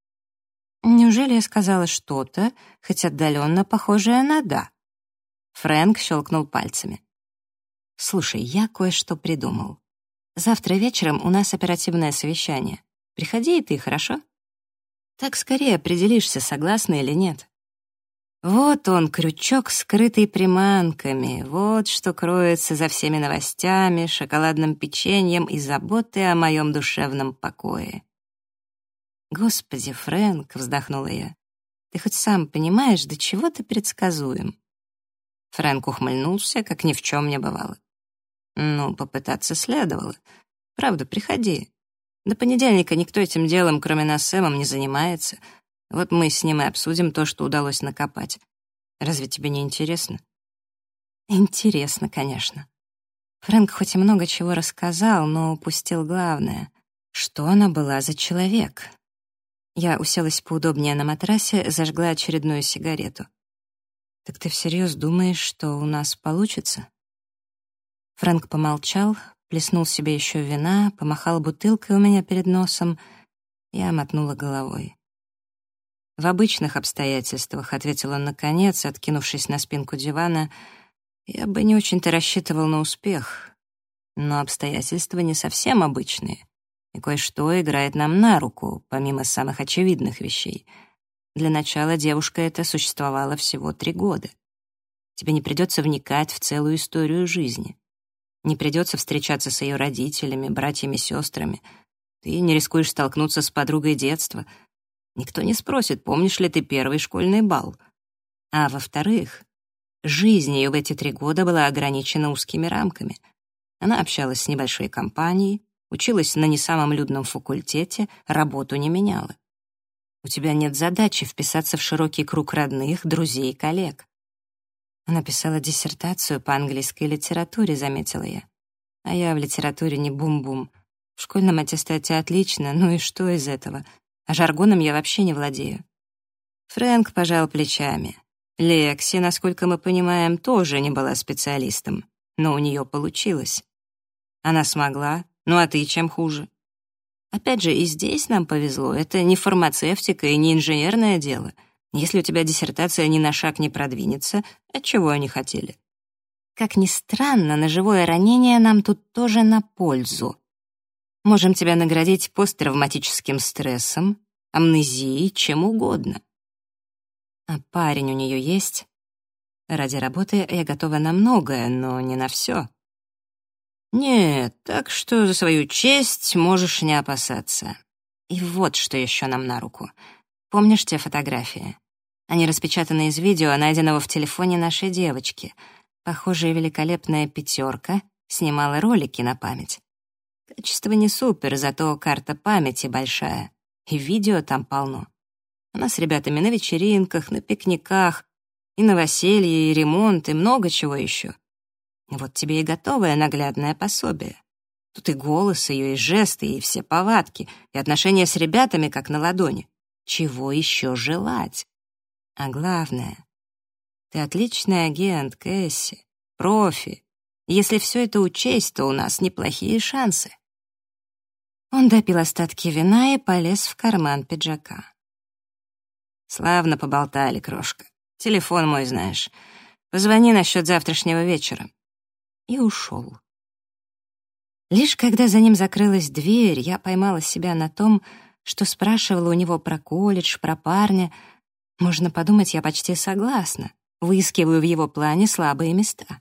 Неужели я сказала что-то, хоть отдаленно похожее на «да»?» Фрэнк щелкнул пальцами. «Слушай, я кое-что придумал. Завтра вечером у нас оперативное совещание. Приходи и ты, хорошо? Так скорее определишься, согласна или нет». Вот он, крючок, скрытый приманками, вот что кроется за всеми новостями, шоколадным печеньем и заботой о моем душевном покое. «Господи, Фрэнк», — вздохнула я, — «ты хоть сам понимаешь, до чего ты предсказуем?» Фрэнк ухмыльнулся, как ни в чем не бывало. «Ну, попытаться следовало. Правда, приходи. До понедельника никто этим делом, кроме нас с Сэмом, не занимается. Вот мы с ним и обсудим то, что удалось накопать. Разве тебе не интересно?» «Интересно, конечно». Фрэнк хоть и много чего рассказал, но упустил главное. Что она была за человек? Я уселась поудобнее на матрасе, зажгла очередную сигарету. «Так ты всерьез думаешь, что у нас получится?» Фрэнк помолчал, плеснул себе еще вина, помахал бутылкой у меня перед носом. Я мотнула головой. «В обычных обстоятельствах», — ответил он наконец, откинувшись на спинку дивана, «я бы не очень-то рассчитывал на успех. Но обстоятельства не совсем обычные, и кое-что играет нам на руку, помимо самых очевидных вещей. Для начала девушка эта существовала всего 3 года. Тебе не придется вникать в целую историю жизни. Не придется встречаться с ее родителями, братьями, сестрами. Ты не рискуешь столкнуться с подругой детства. Никто не спросит, помнишь ли ты первый школьный бал. А во-вторых, жизнь ее в эти 3 года была ограничена узкими рамками. Она общалась с небольшой компанией, училась на не самом людном факультете, работу не меняла. У тебя нет задачи вписаться в широкий круг родных, друзей и коллег. Она писала диссертацию по английской литературе, заметила я. А я в литературе не бум-бум. В школьном аттестате отлично, ну и что из этого? А жаргоном я вообще не владею. Фрэнк пожал плечами. Лекси, насколько мы понимаем, тоже не была специалистом, но у нее получилось. Она смогла, ну а ты чем хуже? Опять же, и здесь нам повезло. Это не фармацевтика и не инженерное дело. Если у тебя диссертация ни на шаг не продвинется, отчего они хотели? Как ни странно, ножевое ранение нам тут тоже на пользу. Можем тебя наградить посттравматическим стрессом, амнезией, чем угодно. А парень у нее есть? Ради работы я готова на многое, но не на все. Нет, так что за свою честь можешь не опасаться. И вот что еще нам на руку. Помнишь те фотографии? Они распечатаны из видео, найденного в телефоне нашей девочки. Похоже, великолепная 5 снимала ролики на память. Качество не супер, зато карта памяти большая. И видео там полно. Она с ребятами на вечеринках, на пикниках, и новоселье, и ремонт, и много чего еще. Вот тебе и готовое наглядное пособие. Тут и голос ее, и жесты, и все повадки, и отношения с ребятами как на ладони. Чего еще желать? А главное, ты отличный агент, Кэсси, профи. Если все это учесть, то у нас неплохие шансы. Он допил остатки вина и полез в карман пиджака. Славно поболтали, крошка. Телефон мой знаешь. Позвони насчет завтрашнего вечера. И ушел. Лишь когда за ним закрылась дверь, я поймала себя на том, что спрашивала у него про колледж, про парня. Можно подумать, я почти согласна. Выискиваю в его плане слабые места.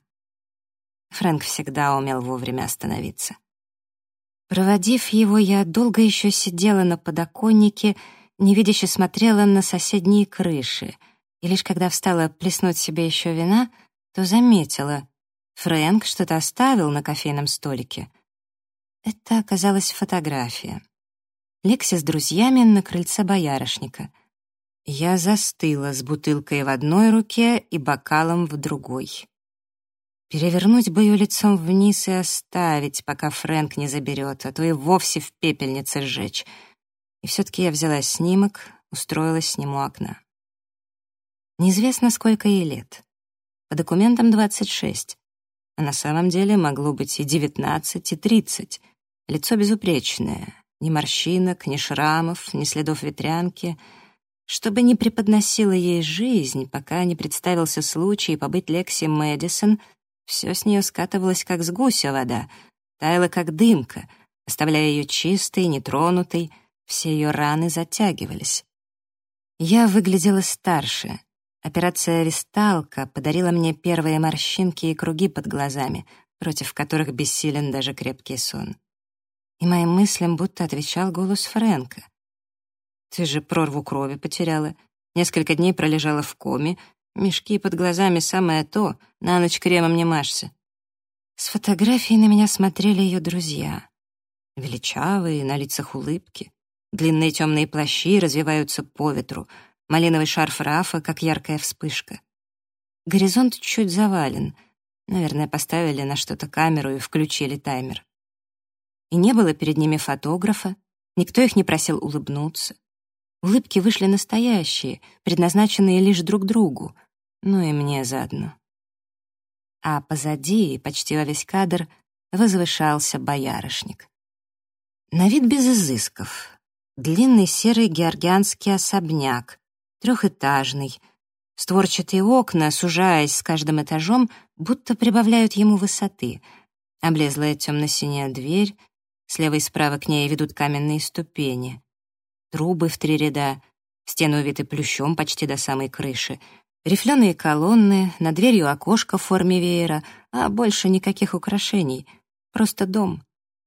Фрэнк всегда умел вовремя остановиться. Проводив его, я долго еще сидела на подоконнике, невидяще смотрела на соседние крыши, и лишь когда встала плеснуть себе еще вина, то заметила, Фрэнк что-то оставил на кофейном столике. Это оказалась фотография. Лекси с друзьями на крыльце боярышника. Я застыла с бутылкой в одной руке и бокалом в другой. Перевернуть бы ее лицом вниз и оставить, пока Фрэнк не заберет, а то и вовсе в пепельнице сжечь. И все-таки я взяла снимок, устроилась с ним у окна. Неизвестно, сколько ей лет. По документам 26. А на самом деле могло быть и 19, и 30. Лицо безупречное. Ни морщинок, ни шрамов, ни следов ветрянки. Чтобы не преподносила ей жизнь, пока не представился случай побыть Лекси Мэдисон, все с нее скатывалось, как с гуся вода, таяло, как дымка, оставляя ее чистой, нетронутой, все ее раны затягивались. Я выглядела старше. Операция «Ристалка» подарила мне первые морщинки и круги под глазами, против которых бессилен даже крепкий сон. И моим мыслям будто отвечал голос Фрэнка. «Ты же прорву крови потеряла, несколько дней пролежала в коме, мешки под глазами самое то, на ночь кремом не мажься». С фотографией на меня смотрели ее друзья. Величавые, на лицах улыбки. Длинные темные плащи развиваются по ветру, малиновый шарф Рафа, как яркая вспышка. Горизонт чуть завален. Наверное, поставили на что-то камеру и включили таймер. И не было перед ними фотографа, никто их не просил улыбнуться. Улыбки вышли настоящие, предназначенные лишь друг другу. ну и мне заодно. А позади, почти во весь кадр, возвышался боярышник. На вид без изысков. Длинный серый георгианский особняк, трехэтажный. Створчатые окна, сужаясь с каждым этажом, будто прибавляют ему высоты. Облезлая темно-синяя дверь, слева и справа к ней ведут каменные ступени. Трубы в 3 ряда, стены увиты плющом почти до самой крыши, рифленые колонны, над дверью окошко в форме веера, а больше никаких украшений, просто дом.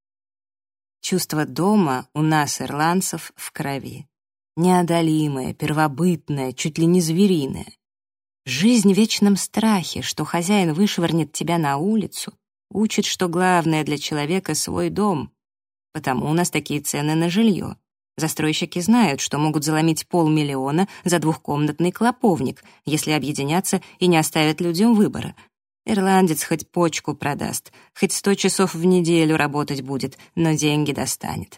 Чувство дома у нас, ирландцев, в крови. Неодолимое, первобытное, чуть ли не звериное. Жизнь в вечном страхе, что хозяин вышвырнет тебя на улицу, учит, что главное для человека — свой дом. Потому у нас такие цены на жилье. Застройщики знают, что могут заломить 500 000 за 2-комнатный клоповник, если объединятся и не оставят людям выбора. Ирландец хоть почку продаст, хоть 100 часов в неделю работать будет, но деньги достанет.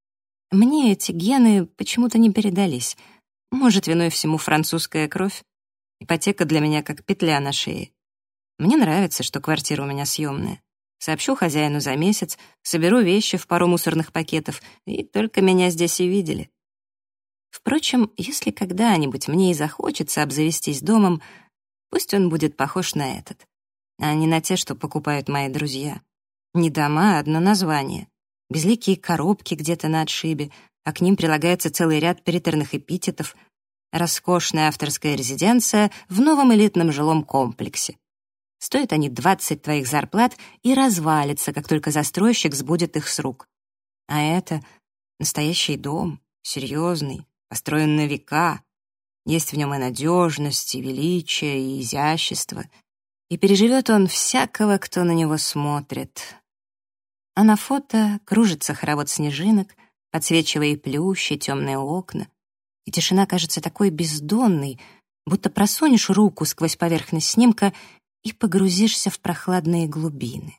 Мне эти гены почему-то не передались. Может, виной всему французская кровь? Ипотека для меня как петля на шее. Мне нравится, что квартира у меня съемная. Сообщу хозяину за месяц, соберу вещи в пару мусорных пакетов, и только меня здесь и видели. Впрочем, если когда-нибудь мне и захочется обзавестись домом, пусть он будет похож на этот, а не на те, что покупают мои друзья. Не дома, а одно название. Безликие коробки где-то на отшибе, а к ним прилагается целый ряд приторных эпитетов. Роскошная авторская резиденция в новом элитном жилом комплексе. Стоят они 20 твоих зарплат и развалятся, как только застройщик сбудет их с рук. А это настоящий дом, серьезный, построен на века. Есть в нем и надежность, и величие, и изящество. И переживет он всякого, кто на него смотрит. А на фото кружится хоровод снежинок, подсвечивая и плющ, и темные окна. И тишина кажется такой бездонной, будто просунешь руку сквозь поверхность снимка и погрузишься в прохладные глубины.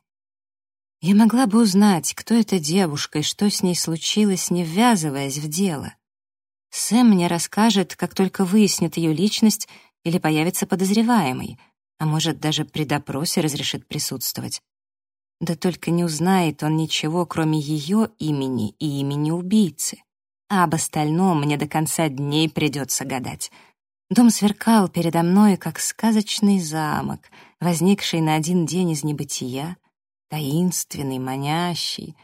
Я могла бы узнать, кто эта девушка и что с ней случилось, не ввязываясь в дело. Сэм мне расскажет, как только выяснит ее личность или появится подозреваемый, а может, даже при допросе разрешит присутствовать. Да только не узнает он ничего, кроме ее имени и имени убийцы. А об остальном мне до конца дней придется гадать. Дом сверкал передо мной, как сказочный замок, возникший на один день из небытия, таинственный, манящий.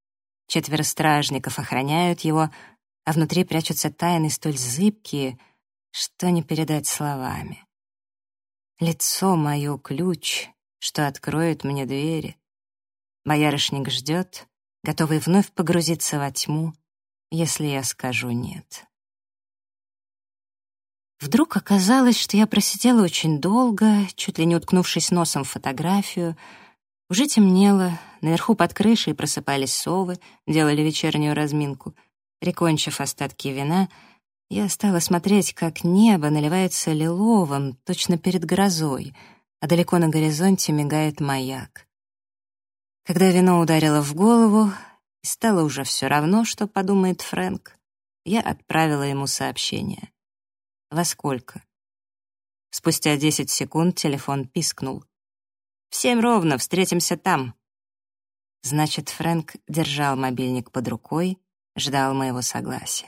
4 стражников охраняют его, а внутри прячутся тайны столь зыбкие, что не передать словами. Лицо мое — ключ, что откроет мне двери. Боярышник ждет, готовый вновь погрузиться во тьму, если я скажу «нет». Вдруг оказалось, что я просидела очень долго, чуть ли не уткнувшись носом в фотографию. Уже темнело, наверху под крышей просыпались совы, делали вечернюю разминку. Прикончив остатки вина, я стала смотреть, как небо наливается лиловым, точно перед грозой, а далеко на горизонте мигает маяк. Когда вино ударило в голову, и стало уже все равно, что подумает Фрэнк, я отправила ему сообщение. «Во сколько?» Спустя 10 секунд телефон пискнул. «В 7 ровно, встретимся там». Значит, Фрэнк держал мобильник под рукой, ждал моего согласия.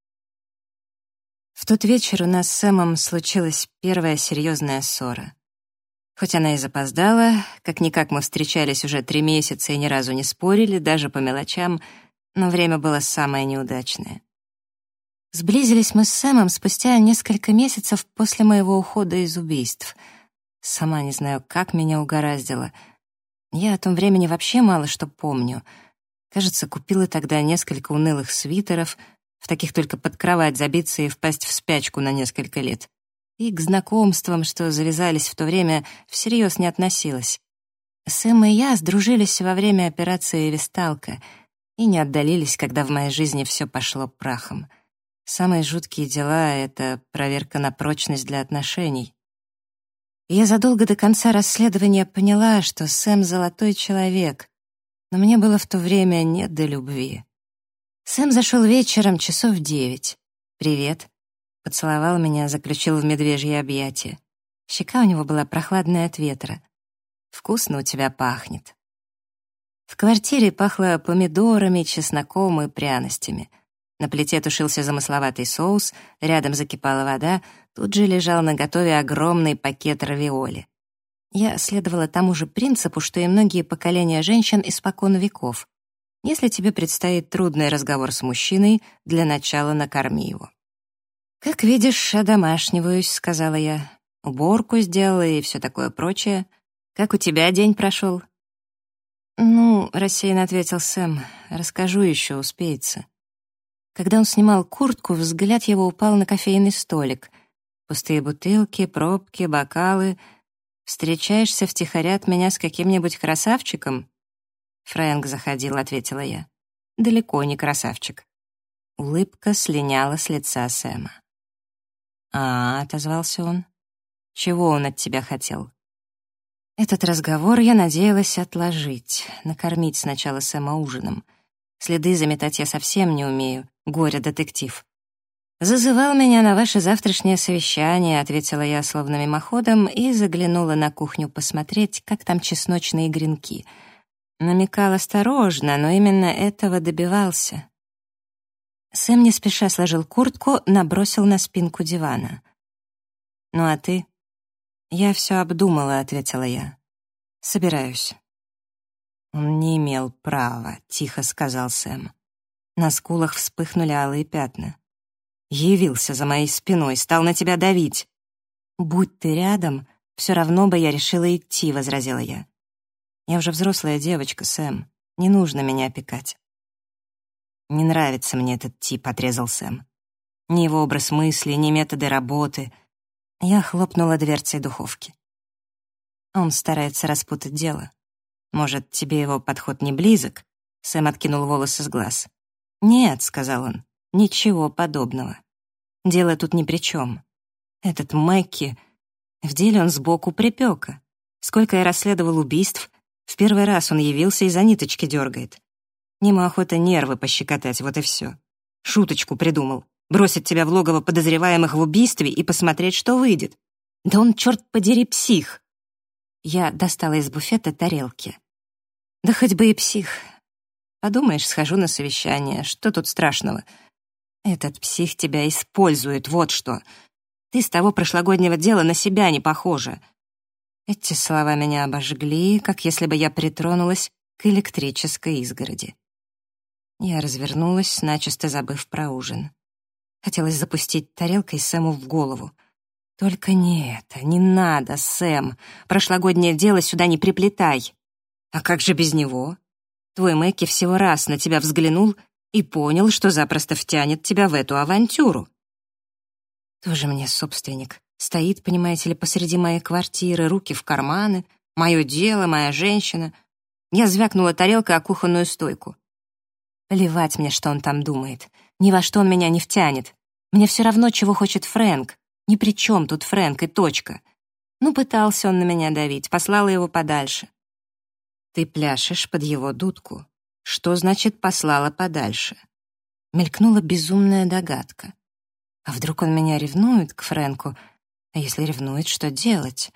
В тот вечер у нас с Сэмом случилась первая серьезная ссора. Хоть она и запоздала, как-никак мы встречались уже 3 месяца и ни разу не спорили, даже по мелочам, но время было самое неудачное. Сблизились мы с Сэмом спустя несколько месяцев после моего ухода из убийств. Сама не знаю, как меня угораздило. Я о том времени вообще мало что помню. Кажется, купила тогда несколько унылых свитеров, в таких только под кровать забиться и впасть в спячку на несколько лет. И к знакомствам, что завязались в то время, всерьез не относилась. Сэм и я сдружились во время операции «Весталка» и не отдалились, когда в моей жизни все пошло прахом. Самые жуткие дела — это проверка на прочность для отношений. И я задолго до конца расследования поняла, что Сэм — золотой человек, но мне было в то время не до любви. Сэм зашел вечером часов 9. «Привет». Поцеловал меня, заключил в медвежье объятие. Щека у него была прохладная от ветра. «Вкусно у тебя пахнет». В квартире пахло помидорами, чесноком и пряностями. На плите тушился замысловатый соус, рядом закипала вода, тут же лежал наготове огромный пакет равиоли. Я следовала тому же принципу, что и многие поколения женщин испокон веков. Если тебе предстоит трудный разговор с мужчиной, для начала накорми его. «Как видишь, одомашниваюсь», — сказала я. «Уборку сделала и все такое прочее. Как у тебя день прошел?» «Ну», — рассеянно ответил Сэм, — «расскажу еще, успеется». Когда он снимал куртку, взгляд его упал на кофейный столик. Пустые бутылки, пробки, бокалы. «Встречаешься втихаря от меня с каким-нибудь красавчиком?» «Фрэнк заходил», — ответила я. «Далеко не красавчик». Улыбка слиняла с лица Сэма. Отозвался он. «Чего он от тебя хотел?» Этот разговор я надеялась отложить, накормить сначала Сэма ужином. Следы заметать я совсем не умею, горе-детектив. «Зазывал меня на ваше завтрашнее совещание», — ответила я словно мимоходом и заглянула на кухню посмотреть, как там чесночные гренки. Намекал осторожно, но именно этого добивался. Сэм не спеша сложил куртку, набросил на спинку дивана. «Ну а ты?» «Я все обдумала», — ответила я. «Собираюсь». «Он не имел права», — тихо сказал Сэм. На скулах вспыхнули алые пятна. «Явился за моей спиной, стал на тебя давить». «Будь ты рядом, все равно бы я решила идти», — возразила я. «Я уже взрослая девочка, Сэм. Не нужно меня опекать». «Не нравится мне этот тип», — отрезал Сэм. «Ни его образ мысли, ни методы работы». Я хлопнула дверцей духовки. Он старается распутать дело. Может, тебе его подход не близок? Сэм откинул волосы с глаз. Нет, сказал он, ничего подобного. Дело тут ни при чем. Этот Мэкки, в деле он сбоку припека. Сколько я расследовал убийств, в первый раз он явился и за ниточки дергает. Нему охота нервы пощекотать, вот и все. Шуточку придумал. Бросить тебя в логово подозреваемых в убийстве и посмотреть, что выйдет. Да он, черт подери, псих. Я достала из буфета тарелки. Да хоть бы и псих. Подумаешь, схожу на совещание. Что тут страшного? Этот псих тебя использует, вот что. Ты с того прошлогоднего дела на себя не похожа. Эти слова меня обожгли, как если бы я притронулась к электрической изгороди. Я развернулась, начисто забыв про ужин. Хотелось запустить тарелкой Сэму в голову. Только не это, не надо, Сэм. Прошлогоднее дело сюда не приплетай. А как же без него? Твой Мэкки всего раз на тебя взглянул и понял, что запросто втянет тебя в эту авантюру. Тоже мне собственник. Стоит, понимаете ли, посреди моей квартиры, руки в карманы. Мое дело, моя женщина. Я звякнула тарелкой о кухонную стойку. Плевать мне, что он там думает. Ни во что он меня не втянет. Мне все равно, чего хочет Фрэнк. Ни при чем тут Фрэнк и точка. Ну, пытался он на меня давить, послала его подальше. Ты пляшешь под его дудку. Что значит «послала подальше»? Мелькнула безумная догадка. А вдруг он меня ревнует к Фрэнку? А если ревнует, что делать?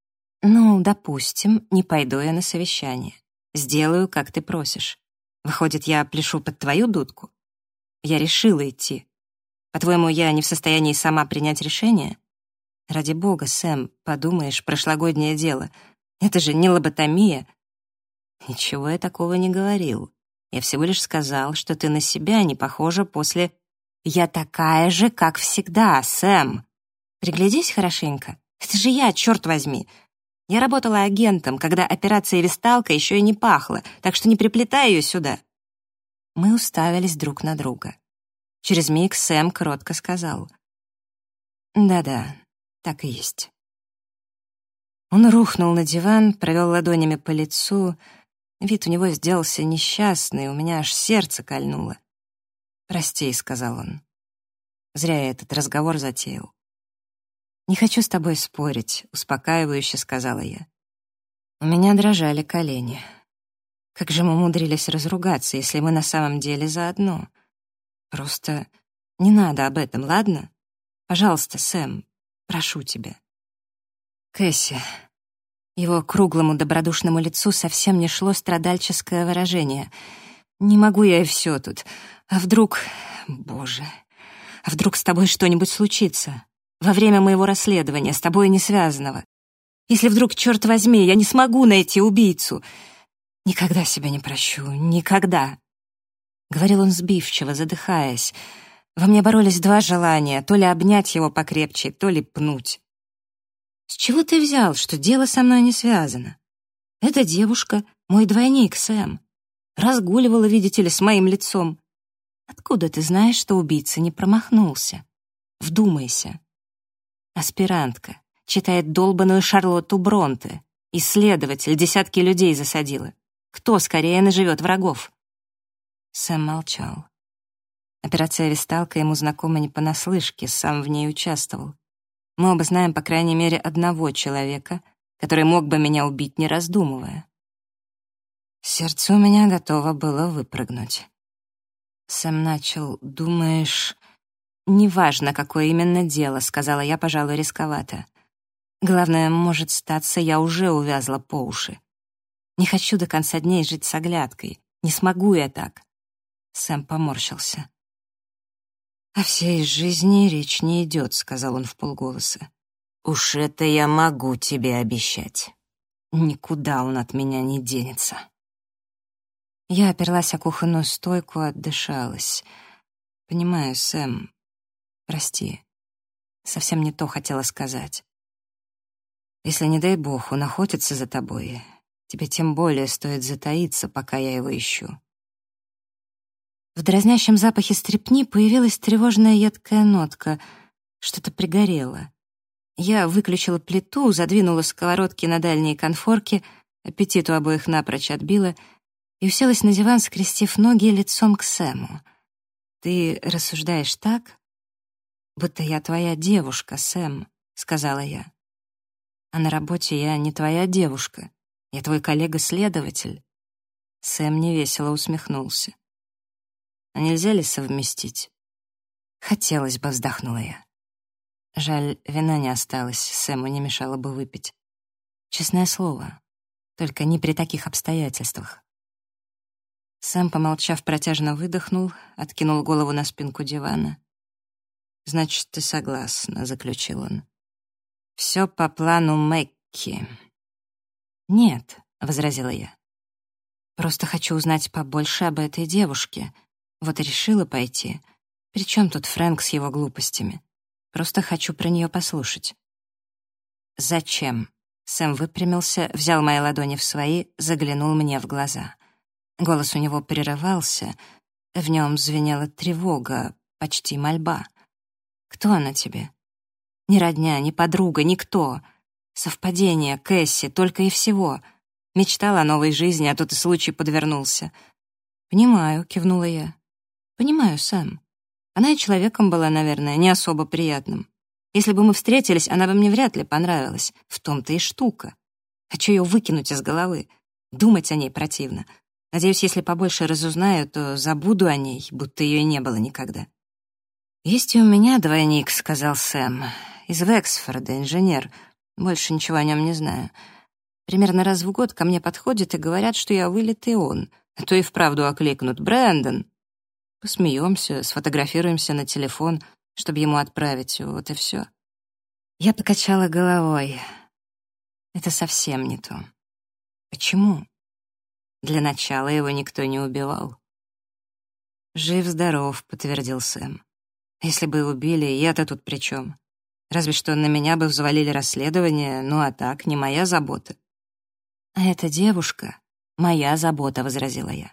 Ну, допустим, не пойду я на совещание. Сделаю, как ты просишь. Выходит, я пляшу под твою дудку? Я решила идти. По-твоему, я не в состоянии сама принять решение? Ради бога, Сэм, подумаешь, прошлогоднее дело. Это же не лоботомия. Ничего я такого не говорил. Я всего лишь сказал, что ты на себя не похожа после... Я такая же, как всегда, Сэм. Приглядись хорошенько. Это же я, черт возьми. Я работала агентом, когда операция «Весталка» еще и не пахла, так что не приплетай ее сюда. Мы уставились друг на друга. Через миг Сэм кротко сказал. Да-да, так и есть. Он рухнул на диван, провел ладонями по лицу. Вид у него сделался несчастный, у меня аж сердце кольнуло. «Прости», — сказал он. Зря я этот разговор затеял. «Не хочу с тобой спорить», — успокаивающе сказала я. У меня дрожали колени. Как же мы умудрились разругаться, если мы на самом деле заодно? Просто не надо об этом, ладно? Пожалуйста, Сэм, прошу тебя. Кэсси. Его круглому добродушному лицу совсем не шло страдальческое выражение. «Не могу я и все тут. А вдруг... Боже... А вдруг с тобой что-нибудь случится? Во время моего расследования, с тобой не связанного. Если вдруг, черт возьми, я не смогу найти убийцу. Никогда себя не прощу. Никогда!» Говорил он сбивчиво, задыхаясь. Во мне боролись два желания: то ли обнять его покрепче, то ли пнуть. «С чего ты взял, что дело со мной не связано? Эта девушка — мой двойник Сэм. Разгуливала, видите ли, с моим лицом. Откуда ты знаешь, что убийца не промахнулся? Вдумайся. Аспирантка читает долбаную Шарлотту Бронте. Исследователь десятки людей засадила. Кто скорее наживет врагов?» Сэм молчал. Операция «Весталка» ему знакома не понаслышке, сам в ней участвовал. Мы оба знаем по крайней мере одного человека, который мог бы меня убить, не раздумывая. Сердце у меня готово было выпрыгнуть. Сэм начал: «Думаешь...» «Неважно, какое именно дело», — сказала я, пожалуй, рисковато. «Главное, может статься, я уже увязла по уши. Не хочу до конца дней жить с оглядкой. Не смогу я так». Сэм поморщился. «О всей жизни речь не идет», — сказал он вполголоса. «Уж это я могу тебе обещать. Никуда он от меня не денется». Я оперлась о кухонную стойку, отдышалась. «Понимаю, Сэм, прости. Совсем не то хотела сказать. Если, не дай бог, он охотится за тобой, тебе тем более стоит затаиться, пока я его ищу». В дразнящем запахе стрепни появилась тревожная едкая нотка. Что-то пригорело. Я выключила плиту, задвинула сковородки на дальние конфорки, аппетит у обоих напрочь отбила, и уселась на диван, скрестив ноги лицом к Сэму. «Ты рассуждаешь так, будто я твоя девушка, Сэм», — сказала я. «А на работе я не твоя девушка, я твой коллега-следователь». Сэм невесело усмехнулся. «А нельзя ли совместить?» «Хотелось бы», — вздохнула я. Жаль, вина не осталось, Сэму не мешало бы выпить. Честное слово, только не при таких обстоятельствах. Сэм, помолчав, протяжно выдохнул, откинул голову на спинку дивана. «Значит, ты согласна», — заключил он. «Все по плану Мэкки». «Нет», — возразила я. «Просто хочу узнать побольше об этой девушке. Вот и решила пойти. Причем тут Фрэнк с его глупостями? Просто хочу про нее послушать». «Зачем?» Сэм выпрямился, взял мои ладони в свои, заглянул мне в глаза. Голос у него прерывался, в нем звенела тревога, почти мольба. «Кто она тебе?» «Ни родня, ни подруга, никто. Совпадение, Кэсси, только и всего. Мечтала о новой жизни, а тут и случай подвернулся». «Понимаю», — кивнула я. «Понимаю, Сэм. Она и человеком была, наверное, не особо приятным. Если бы мы встретились, она бы мне вряд ли понравилась. В том-то и штука. Хочу ее выкинуть из головы. Думать о ней противно. Надеюсь, если побольше разузнаю, то забуду о ней, будто ее и не было никогда». «Есть и у меня двойник», — сказал Сэм. «Из Вексфорда, инженер. Больше ничего о нем не знаю. Примерно раз в год ко мне подходят и говорят, что я вылитый он. А то и вправду окликнут: «Брэндон!» Посмеемся, сфотографируемся на телефон, чтобы ему отправить, вот и все. Я покачала головой. Это совсем не то. Почему? Для начала его никто не убивал. «Жив-здоров», — подтвердил Сэм. «Если бы и убили, я-то тут при чем? Разве что на меня бы взвалили расследование, ну а так, не моя забота». «А эта девушка — моя забота», — возразила я.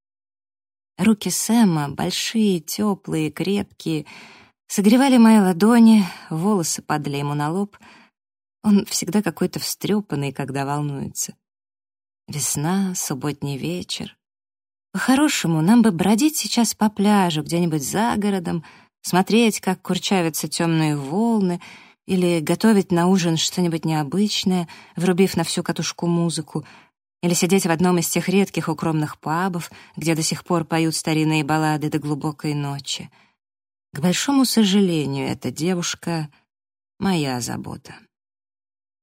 Руки Сэма, большие, теплые, крепкие, согревали мои ладони, волосы падали ему на лоб. Он всегда какой-то встрепанный, когда волнуется. Весна, субботний вечер. По-хорошему, нам бы бродить сейчас по пляжу, где-нибудь за городом, смотреть, как курчавятся темные волны, или готовить на ужин что-нибудь необычное, врубив на всю катушку музыку, или сидеть в одном из тех редких укромных пабов, где до сих пор поют старинные баллады до глубокой ночи. К большому сожалению, эта девушка — моя забота.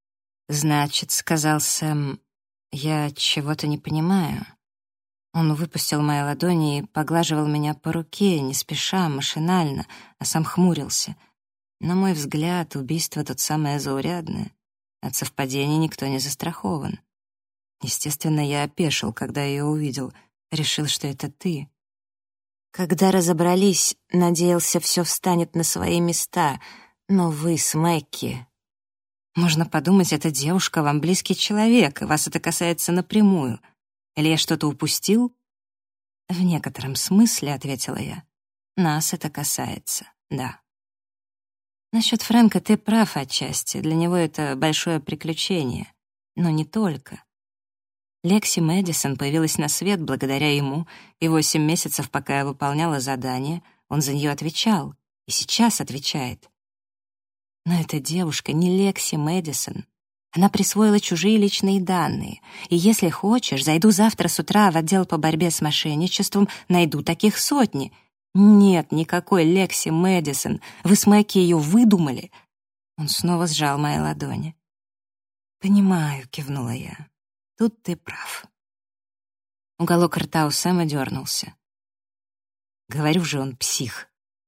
«Значит, — сказал Сэм, — я чего-то не понимаю». Он выпустил мои ладони и поглаживал меня по руке, не спеша, машинально, а сам хмурился. На мой взгляд, убийство тут самое заурядное. От совпадений никто не застрахован. Естественно, я опешил, когда ее увидел. Решил, что это ты. Когда разобрались, надеялся, все встанет на свои места. Но вы с Мэкки... Можно подумать, эта девушка вам близкий человек, и вас это касается напрямую. Или я что-то упустил? В некотором смысле, — ответила я. Нас это касается, да. Насчет Фрэнка ты прав отчасти. Для него это большое приключение. Но не только. Лекси Мэдисон появилась на свет благодаря ему, и 8 месяцев, пока я выполняла задание, он за нее отвечал, и сейчас отвечает. Но эта девушка не Лекси Мэдисон. Она присвоила чужие личные данные, и если хочешь, зайду завтра с утра в отдел по борьбе с мошенничеством, найду таких сотни. Нет никакой Лекси Мэдисон, вы с Мэкки ее выдумали. Он снова сжал мои ладони. «Понимаю», — кивнула я. «Тут ты прав». Уголок рта у Сэма дернулся. Говорю же, он псих.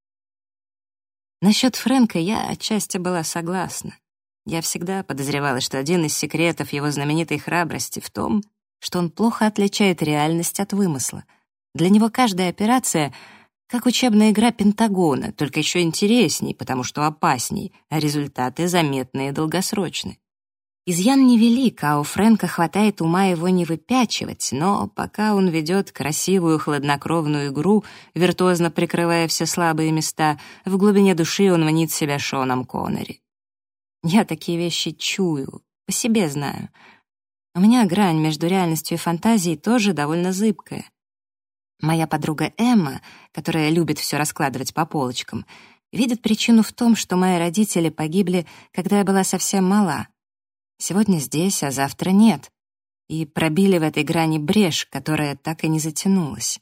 Насчет Фрэнка я отчасти была согласна. Я всегда подозревала, что один из секретов его знаменитой храбрости в том, что он плохо отличает реальность от вымысла. Для него каждая операция — как учебная игра Пентагона, только еще интересней, потому что опасней, а результаты заметные и долгосрочны. Изъян невелик, а у Фрэнка хватает ума его не выпячивать, но пока он ведет красивую хладнокровную игру, виртуозно прикрывая все слабые места, в глубине души он мнит себя Шоном Коннери. Я такие вещи чую, по себе знаю. У меня грань между реальностью и фантазией тоже довольно зыбкая. Моя подруга Эмма, которая любит все раскладывать по полочкам, видит причину в том, что мои родители погибли, когда я была совсем мала. Сегодня здесь, а завтра нет. И пробили в этой грани брешь, которая так и не затянулась.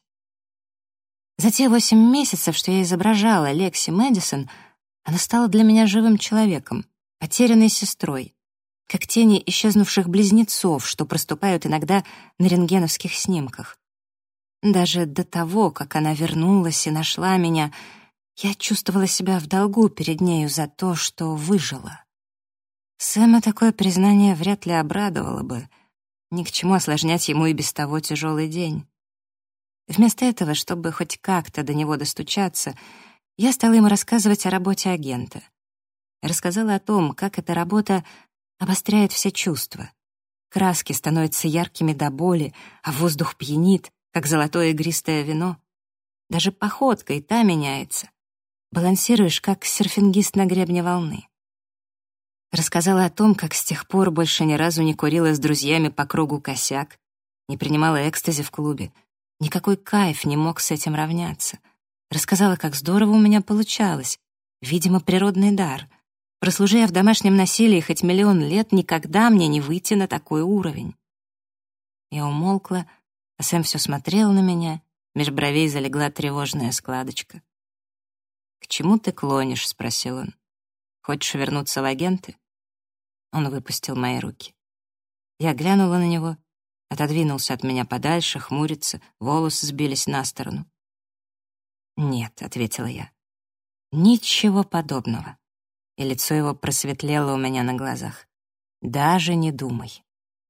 За те 8 месяцев, что я изображала Лекси Мэдисон, она стала для меня живым человеком, потерянной сестрой, как тени исчезнувших близнецов, что проступают иногда на рентгеновских снимках. Даже до того, как она вернулась и нашла меня, я чувствовала себя в долгу перед нею за то, что выжила. Сэма такое признание вряд ли обрадовало бы. Ни к чему осложнять ему и без того тяжелый день. Вместо этого, чтобы хоть как-то до него достучаться, я стала ему рассказывать о работе агента. Рассказала о том, как эта работа обостряет все чувства. Краски становятся яркими до боли, а воздух пьянит, как золотое игристое вино. Даже походка и та меняется. Балансируешь, как серфингист на гребне волны. Рассказала о том, как с тех пор больше ни разу не курила с друзьями по кругу косяк, не принимала экстази в клубе. Никакой кайф не мог с этим равняться. Рассказала, как здорово у меня получалось. Видимо, природный дар. Прослужи я в домашнем насилии хоть 1 000 000 лет, никогда мне не выйти на такой уровень. Я умолкла, а Сэм все смотрел на меня, меж бровей залегла тревожная складочка. «К чему ты клонишь?» — спросил он. «Хочешь вернуться в агенты?» Он выпустил мои руки. Я глянула на него, отодвинулся от меня подальше, хмурится, волосы сбились на сторону. «Нет», — ответила я, — «ничего подобного». И лицо его просветлело у меня на глазах. «Даже не думай».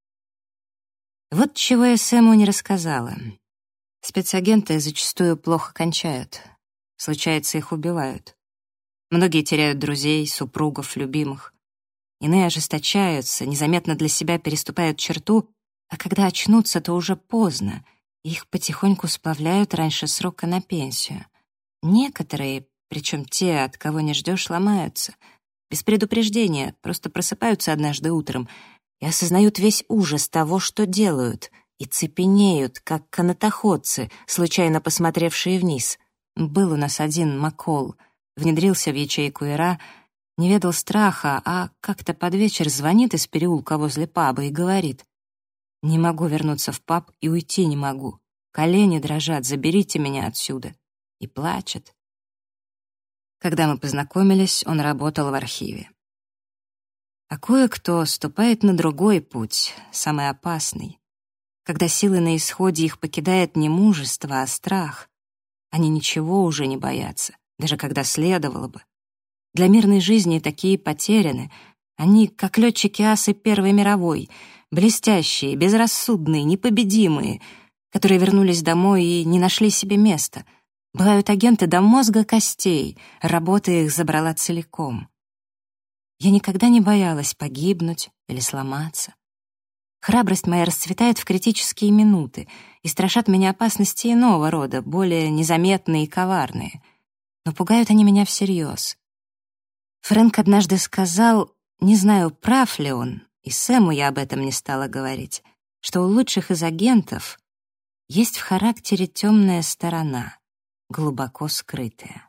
Вот чего я Сэму не рассказала. Спецагенты зачастую плохо кончают. Случается, их убивают. Многие теряют друзей, супругов, любимых. Иные ожесточаются, незаметно для себя переступают черту, а когда очнутся, то уже поздно. Их потихоньку сплавляют раньше срока на пенсию. Некоторые, причем те, от кого не ждешь, ломаются. Без предупреждения, просто просыпаются однажды утром и осознают весь ужас того, что делают, и цепенеют, как канатоходцы, случайно посмотревшие вниз. Был у нас один Маккол, внедрился в ячейку Ира, не ведал страха, а как-то под вечер звонит из переулка возле паба и говорит: «Не могу вернуться в паб и уйти не могу. Колени дрожат, заберите меня отсюда». И плачет. Когда мы познакомились, он работал в архиве. А кое-кто ступает на другой путь, самый опасный. Когда силы на исходе, их покидает не мужество, а страх. Они ничего уже не боятся, даже когда следовало бы. Для мирной жизни такие потеряны. Они, как летчики-асы Первой мировой, блестящие, безрассудные, непобедимые, которые вернулись домой и не нашли себе места. Бывают агенты до мозга костей, работа их забрала целиком. Я никогда не боялась погибнуть или сломаться. Храбрость моя расцветает в критические минуты, и страшат меня опасности иного рода, более незаметные и коварные. Но пугают они меня всерьез. Фрэнк однажды сказал, не знаю, прав ли он, и Сэму я об этом не стала говорить, что у лучших из агентов есть в характере темная сторона, глубоко скрытая.